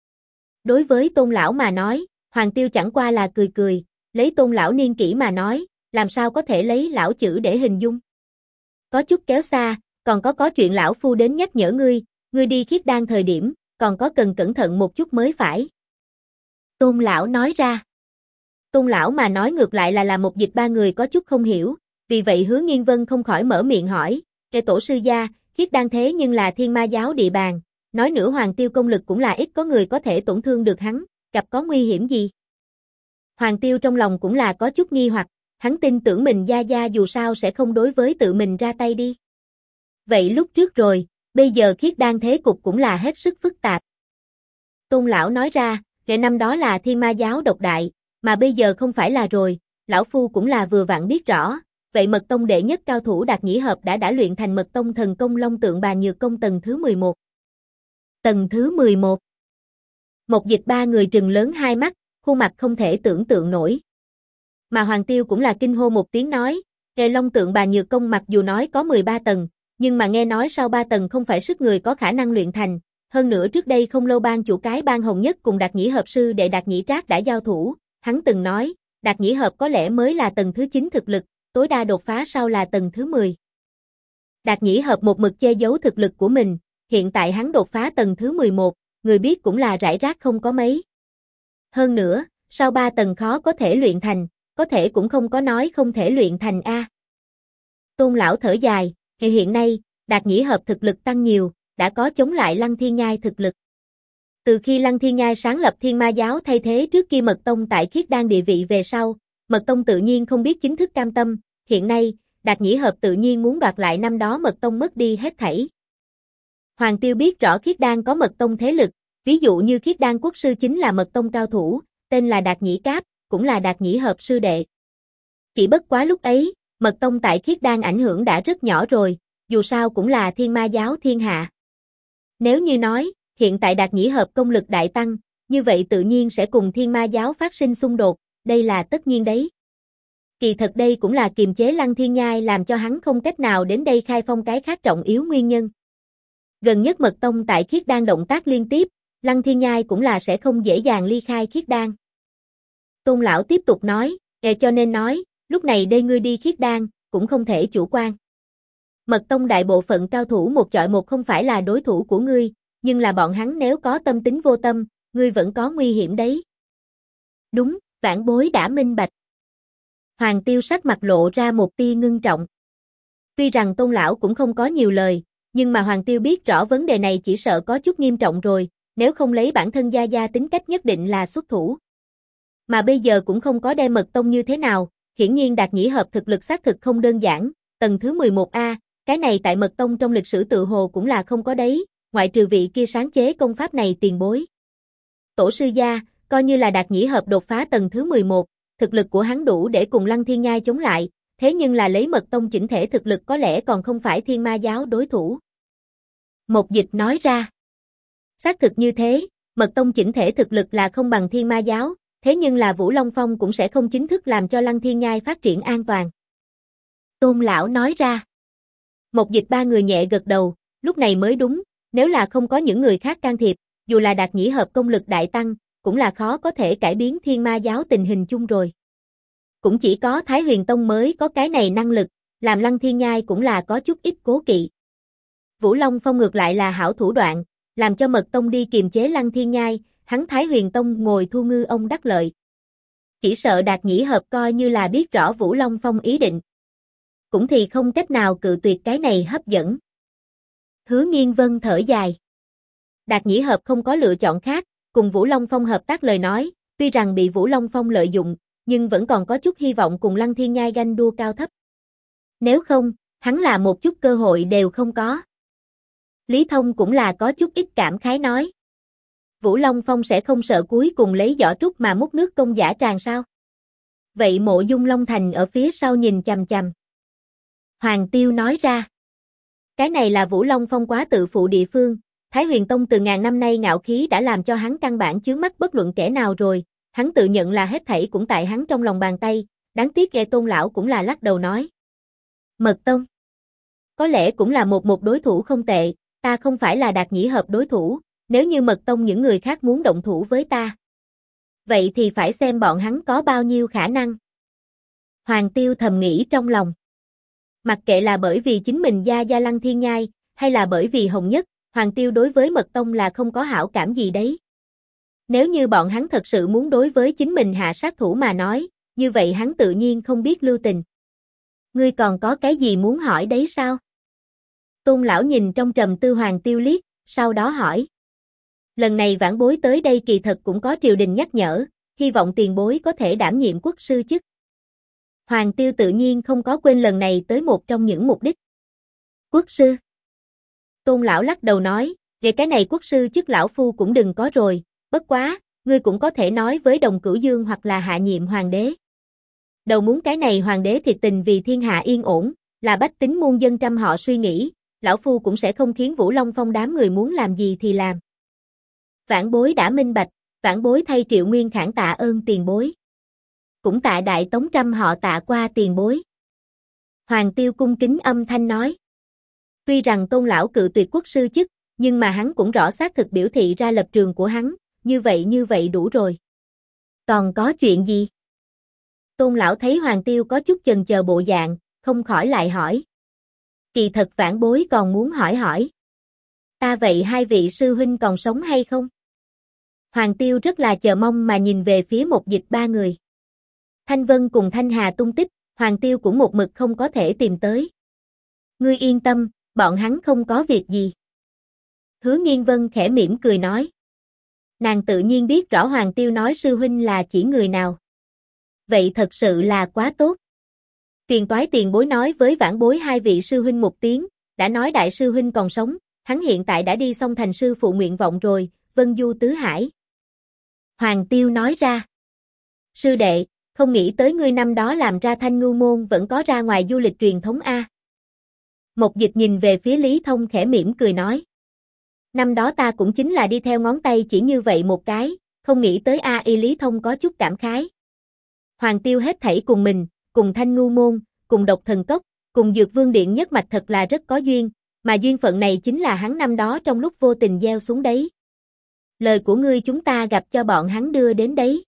Đối với Tôn Lão mà nói, Hoàng Tiêu chẳng qua là cười cười, lấy Tôn Lão niên kỷ mà nói, làm sao có thể lấy lão chữ để hình dung. Có chút kéo xa, còn có chuyện Lão Phu đến nhắc nhở ngươi đi khiết đan thời điểm, còn có cần cẩn thận một chút mới phải. Tôn Lão nói ra. Tôn Lão mà nói ngược lại là một dịch ba người có chút không hiểu, vì vậy Hứa Nghiên Vân không khỏi mở miệng hỏi, cái tổ sư gia, khiết đan thế nhưng là Thiên Ma giáo địa bàn, nói nữa Hoàng Tiêu công lực cũng là ít có người có thể tổn thương được hắn, gặp có nguy hiểm gì? Hoàng Tiêu trong lòng cũng là có chút nghi hoặc, hắn tin tưởng mình gia gia dù sao sẽ không đối với tự mình ra tay đi. Vậy lúc trước rồi, bây giờ khiết đan thế cục cũng là hết sức phức tạp. Tôn lão nói ra, kể năm đó là Thiên Ma giáo độc đại, mà bây giờ không phải là rồi, lão phu cũng là vừa vặn biết rõ, vậy mật tông đệ nhất cao thủ Đạt Nhĩ Hợp đã luyện thành mật tông thần công Long Tượng Bàn Nhược Công tầng thứ 11. Tầng thứ 11. Một Dịch ba người trừng lớn hai mắt, khuôn mặt không thể tưởng tượng nổi. Mà Hoàng Tiêu cũng là kinh hô một tiếng nói, Nghề Long Tượng Bàn Nhược Công mặc dù nói có 13 tầng, nhưng mà nghe nói sau 3 tầng không phải sức người có khả năng luyện thành, hơn nữa trước đây không lâu ban chủ cái ban Hồng Nhất cùng Đạt Nhĩ Hợp sư đệ Đạt Nhĩ Trác đã giao thủ, hắn từng nói, Đạt Nhĩ Hợp có lẽ mới là tầng thứ 9 thực lực, tối đa đột phá sau là tầng thứ 10. Đạt Nhĩ Hợp một mực che giấu thực lực của mình, hiện tại hắn đột phá tầng thứ 11, người biết cũng là rải rác không có mấy. Hơn nữa, sau 3 tầng khó có thể luyện thành, có thể cũng không có nói không thể luyện thành a. Tôn lão thở dài, hiện nay, Đạt Nhĩ Hợp thực lực tăng nhiều, đã có chống lại Lăng Thiên Nhai thực lực. Từ khi Lăng Thiên Nhai sáng lập Thiên Ma giáo thay thế trước kia Mật Tông tại Khiết Đan địa vị về sau, Mật Tông tự nhiên không biết chính thức cam tâm, hiện nay, Đạt Nhĩ Hợp tự nhiên muốn đoạt lại năm đó Mật Tông mất đi hết thảy. Hoàng Tiêu biết rõ Khiết Đan có Mật Tông thế lực, ví dụ như Khiết Đan quốc sư chính là Mật Tông cao thủ, tên là Đạt Nhĩ Cáp, cũng là Đạt Nhĩ Hợp sư đệ. Chỉ bất quá lúc ấy, Mật Tông tại Khiết Đan ảnh hưởng đã rất nhỏ rồi, dù sao cũng là Thiên Ma giáo thiên hạ. Nếu như nói, hiện tại Đạt Nhĩ Hợp công lực đại tăng, như vậy tự nhiên sẽ cùng Thiên Ma giáo phát sinh xung đột, đây là tất nhiên đấy. Kỳ thật đây cũng là kiềm chế Lăng Thiên Nhai làm cho hắn không cách nào đến đây khai phong cái khác trọng yếu nguyên nhân. Gần nhất Mật Tông tại Khiết Đan động tác liên tiếp, Lăng Thiên Nhai cũng là sẽ không dễ dàng ly khai Khiết Đan. Tôn lão tiếp tục nói, cho nên nói, lúc này đây ngươi đi Khiết Đan, cũng không thể chủ quan. Mật Tông đại bộ phận cao thủ một chọi một không phải là đối thủ của ngươi, nhưng là bọn hắn nếu có tâm tính vô tâm, ngươi vẫn có nguy hiểm đấy. Đúng, vãn bối đã minh bạch. Hoàng Tiêu sắc mặt lộ ra một tia ngưng trọng. Tuy rằng Tôn lão cũng không có nhiều lời, nhưng mà Hoàng Tiêu biết rõ vấn đề này chỉ sợ có chút nghiêm trọng rồi, nếu không lấy bản thân gia gia tính cách nhất định là xuất thủ. Mà bây giờ cũng không có đem Mật Tông như thế nào, hiển nhiên Đạt Nhĩ Hợp thực lực xác thực không đơn giản, tầng thứ 11A, cái này tại Mật Tông trong lịch sử tự hồ cũng là không có đấy, ngoại trừ vị kia sáng chế công pháp này tiền bối. Tổ sư gia, coi như là Đạt Nhĩ Hợp đột phá tầng thứ 11, thực lực của hắn đủ để cùng Lăng Thiên Nhai chống lại, thế nhưng là lấy Mật Tông chỉnh thể thực lực có lẽ còn không phải Thiên Ma giáo đối thủ. Một Dịch nói ra. Xác thực như thế, Mật Tông chỉnh thể thực lực là không bằng Thiên Ma giáo, thế nhưng là Vũ Long Phong cũng sẽ không chính thức làm cho Lăng Thiên Nhai phát triển an toàn. Tôn lão nói ra. Một Dịch ba người nhẹ gật đầu, lúc này mới đúng, nếu là không có những người khác can thiệp, dù là Đạt Nhĩ Hợp công lực đại tăng, cũng là khó có thể cải biến Thiên Ma giáo tình hình chung rồi. Cũng chỉ có Thái Huyền Tông mới có cái này năng lực, làm Lăng Thiên Nhai cũng là có chút ít cố kỵ. Vũ Long Phong ngược lại là hảo thủ đoạn, làm cho Mật Tông đi kiềm chế Lăng Thiên Nhai, hắn Thái Huyền Tông ngồi thu ngư ông đắc lợi. Chỉ sợ Đạt Nhĩ Hợp coi như là biết rõ Vũ Long Phong ý định. Cũng thì không cách nào cự tuyệt cái này hấp dẫn. Hứa Nghiên Vân thở dài. Đạt Nhĩ Hợp không có lựa chọn khác, cùng Vũ Long Phong hợp tác lời nói, tuy rằng bị Vũ Long Phong lợi dụng, nhưng vẫn còn có chút hy vọng cùng Lăng Thiên Nhai ganh đua cao thấp. Nếu không, hắn là một chút cơ hội đều không có. Lý Thông cũng là có chút ít cảm khái nói. Vũ Long Phong sẽ không sợ cuối cùng lấy vỏ trúc mà múc nước công giả tràn sao? Vậy Mộ Dung Long Thành ở phía sau nhìn chằm chằm. Hoàng Tiêu nói ra. Cái này là Vũ Long Phong quá tự phụ địa phương, Thái Huyền Tông từ ngàn năm nay ngạo khí đã làm cho hắn căn bản chướng mắt bất luận kẻ nào rồi, hắn tự nhận là hết thảy cũng tại hắn trong lòng bàn tay, đáng tiếc Tôn lão cũng là lắc đầu nói. Mật Tông. Có lẽ cũng là một đối thủ không tệ, ta không phải là Đạt Nhĩ Hợp đối thủ, nếu như Mật Tông những người khác muốn động thủ với ta. Vậy thì phải xem bọn hắn có bao nhiêu khả năng. Hoàng Tiêu thầm nghĩ trong lòng. Mặc kệ là bởi vì chính mình gia Lăng Thiên Nhai, hay là bởi vì Hồng Nhất, Hoàng Tiêu đối với Mật Tông là không có hảo cảm gì đấy. Nếu như bọn hắn thật sự muốn đối với chính mình hạ sát thủ mà nói, như vậy hắn tự nhiên không biết lưu tình. Ngươi còn có cái gì muốn hỏi đấy sao? Tôn lão nhìn trong trầm tư Hoàng Tiêu liếc, sau đó hỏi. Lần này vãn bối tới đây kỳ thật cũng có triều đình nhắc nhở, hy vọng tiền bối có thể đảm nhiệm quốc sư chức. Hoàng Tiêu tự nhiên không có quên lần này tới một trong những mục đích. Quốc sư. Tôn lão lắc đầu nói, về cái này quốc sư chức lão phu cũng đừng có rồi, bất quá, ngươi cũng có thể nói với Đồng Cửu Dương hoặc là hạ nhiệm hoàng đế. Đầu muốn cái này hoàng đế thiệt tình vì thiên hạ yên ổn, là bách tính muôn dân trăm họ suy nghĩ, lão phu cũng sẽ không khiến Vũ Long Phong đám người muốn làm gì thì làm. Vãn bối đã minh bạch, vãn bối thay Triệu Nguyên Khản tạ ơn tiền bối. Cũng tạ đại tống trăm họ tạ qua tiền bối. Hoàng Tiêu cung kính âm thanh nói. Tuy rằng Tôn lão cự tuyệt quốc sư chức, nhưng mà hắn cũng rõ xác thực biểu thị ra lập trường của hắn, như vậy đủ rồi. Còn có chuyện gì? Tôn lão thấy Hoàng Tiêu có chút chần chờ bộ dạng, không khỏi lại hỏi. Kỳ thật vãn bối còn muốn hỏi. Ta vậy hai vị sư huynh còn sống hay không? Hoàng Tiêu rất là chờ mong mà nhìn về phía một dịch ba người. Thanh Vân cùng Thanh Hà tung tích, Hoàng Tiêu cũng một mực không có thể tìm tới. Ngươi yên tâm, bọn hắn không có việc gì. Hứa Nghiên Vân khẽ mỉm cười nói. Nàng tự nhiên biết rõ Hoàng Tiêu nói sư huynh là chỉ người nào. Vậy thật sự là quá tốt. Phiền toái tiền bối nói với vãn bối hai vị sư huynh một tiếng, đã nói đại sư huynh còn sống, hắn hiện tại đã đi xong thành sư phụ nguyện vọng rồi, vân du tứ hải. Hoàng Tiêu nói ra. Sư đệ, không nghĩ tới ngươi năm đó làm ra Thanh Ngưu Môn vẫn có ra ngoài du lịch truyền thống A. Một dịch nhìn về phía Lý Thông khẽ mỉm cười nói. Năm đó ta cũng chính là đi theo ngón tay chỉ như vậy một cái, không nghĩ tới A.I. Lý Thông có chút cảm khái. Hoàng Tiêu hết thảy cùng mình, cùng Thanh Ngưu Môn, cùng Độc Thần Cốc, cùng Dược Vương Điện nhất mạch thật là rất có duyên, mà duyên phận này chính là hắn năm đó trong lúc vô tình gieo xuống đấy. Lời của ngươi chúng ta gặp cho bọn hắn đưa đến đấy.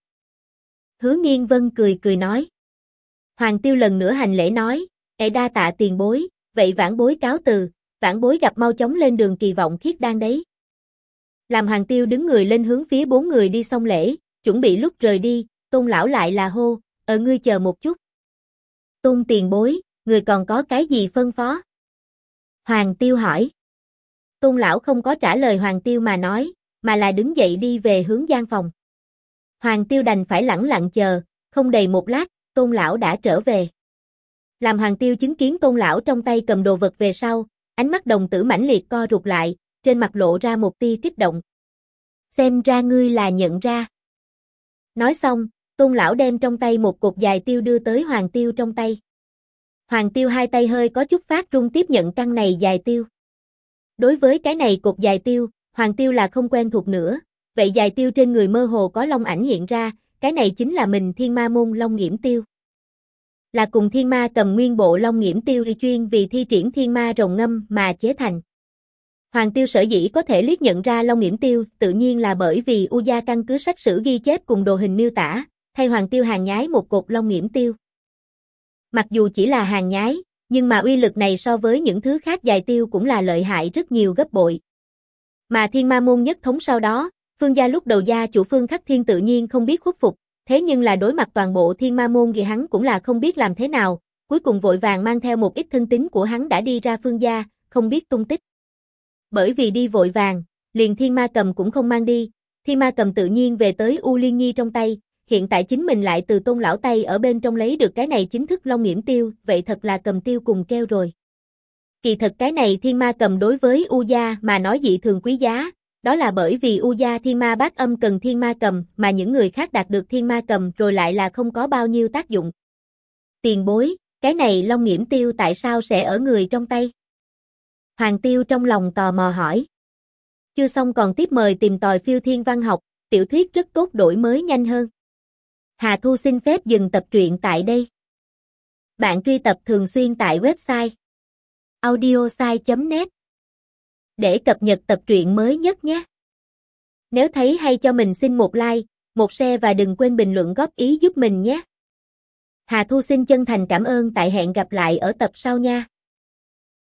Hứa Nghiên Vân cười nói. Hoàng Tiêu lần nữa hành lễ nói, đa tạ tiền bối, vậy vãn bối cáo từ, vãn bối gặp mau chóng lên đường kỳ vọng khiết đan đấy. Làm Hoàng Tiêu đứng người lên hướng phía bốn người đi xong lễ, chuẩn bị lúc rời đi, Tôn lão lại là hô, ngươi chờ một chút. Tôn tiền bối, người còn có cái gì phân phó? Hoàng Tiêu hỏi. Tôn lão không có trả lời Hoàng Tiêu mà nói, mà là đứng dậy đi về hướng gian phòng. Hoàng Tiêu đành phải lẳng lặng chờ, không đầy một lát, Tôn lão đã trở về. Làm Hoàng Tiêu chứng kiến Tôn lão trong tay cầm đồ vật về sau, ánh mắt đồng tử mãnh liệt co rụt lại, trên mặt lộ ra một tia kích động. Xem ra ngươi là nhận ra. Nói xong, Tôn lão đem trong tay một cục dài tiêu đưa tới Hoàng Tiêu trong tay. Hoàng Tiêu hai tay hơi có chút phát run tiếp nhận căn này dài tiêu. Đối với cái này cục dài tiêu, Hoàng Tiêu là không quen thuộc nữa, vậy dài tiêu trên người mơ hồ có long ảnh hiện ra, cái này chính là mình Thiên Ma môn Long Nghiễm tiêu. Là cùng Thiên Ma cầm nguyên bộ Long Nghiễm tiêu chuyên vì thi triển Thiên Ma rồng ngâm mà chế thành. Hoàng Tiêu sở dĩ có thể liếc nhận ra Long Nghiễm tiêu, tự nhiên là bởi vì U Gia căn cứ sách sử ghi chép cùng đồ hình miêu tả, thay Hoàng Tiêu hàng nhái một cục Long Nghiễm tiêu. Mặc dù chỉ là hàng nhái, nhưng mà uy lực này so với những thứ khác dài tiêu cũng là lợi hại rất nhiều gấp bội. Mà Thiên Ma môn nhất thống sau đó, Phương gia lúc đầu gia chủ Phương Khắc Thiên tự nhiên không biết khuất phục, thế nhưng là đối mặt toàn bộ Thiên Ma môn thì hắn cũng là không biết làm thế nào, cuối cùng vội vàng mang theo một ít thân tín của hắn đã đi ra Phương gia, không biết tung tích. Bởi vì đi vội vàng, liền Thiên Ma cầm cũng không mang đi, Thiên Ma cầm tự nhiên về tới U Liên Nhi trong tay, hiện tại chính mình lại từ Tôn lão tay ở bên trong lấy được cái này chính thức Long Nghiễm tiêu, vậy thật là cầm tiêu cùng keo rồi. Kỳ thật cái này Thiên Ma cầm đối với U gia mà nói dị thường quý giá, đó là bởi vì U gia Thiên Ma bát âm cần Thiên Ma cầm, mà những người khác đạt được Thiên Ma cầm rồi lại là không có bao nhiêu tác dụng. Tiền bối, cái này Long Nghiễm tiêu tại sao sẽ ở người trong tay? Hoàng Tiêu trong lòng tò mò hỏi. Chưa xong còn tiếp mời tìm tòi phiêu thiên văn học, tiểu thuyết rất tốt đổi mới nhanh hơn. Hà Thu xin phép dừng tập truyện tại đây. Bạn truy tập thường xuyên tại website audiosai.net để cập nhật tập truyện mới nhất nhé. Nếu thấy hay cho mình xin một like, một share và đừng quên bình luận góp ý giúp mình nhé. Hà Thu xin chân thành cảm ơn tại hẹn gặp lại ở tập sau nha.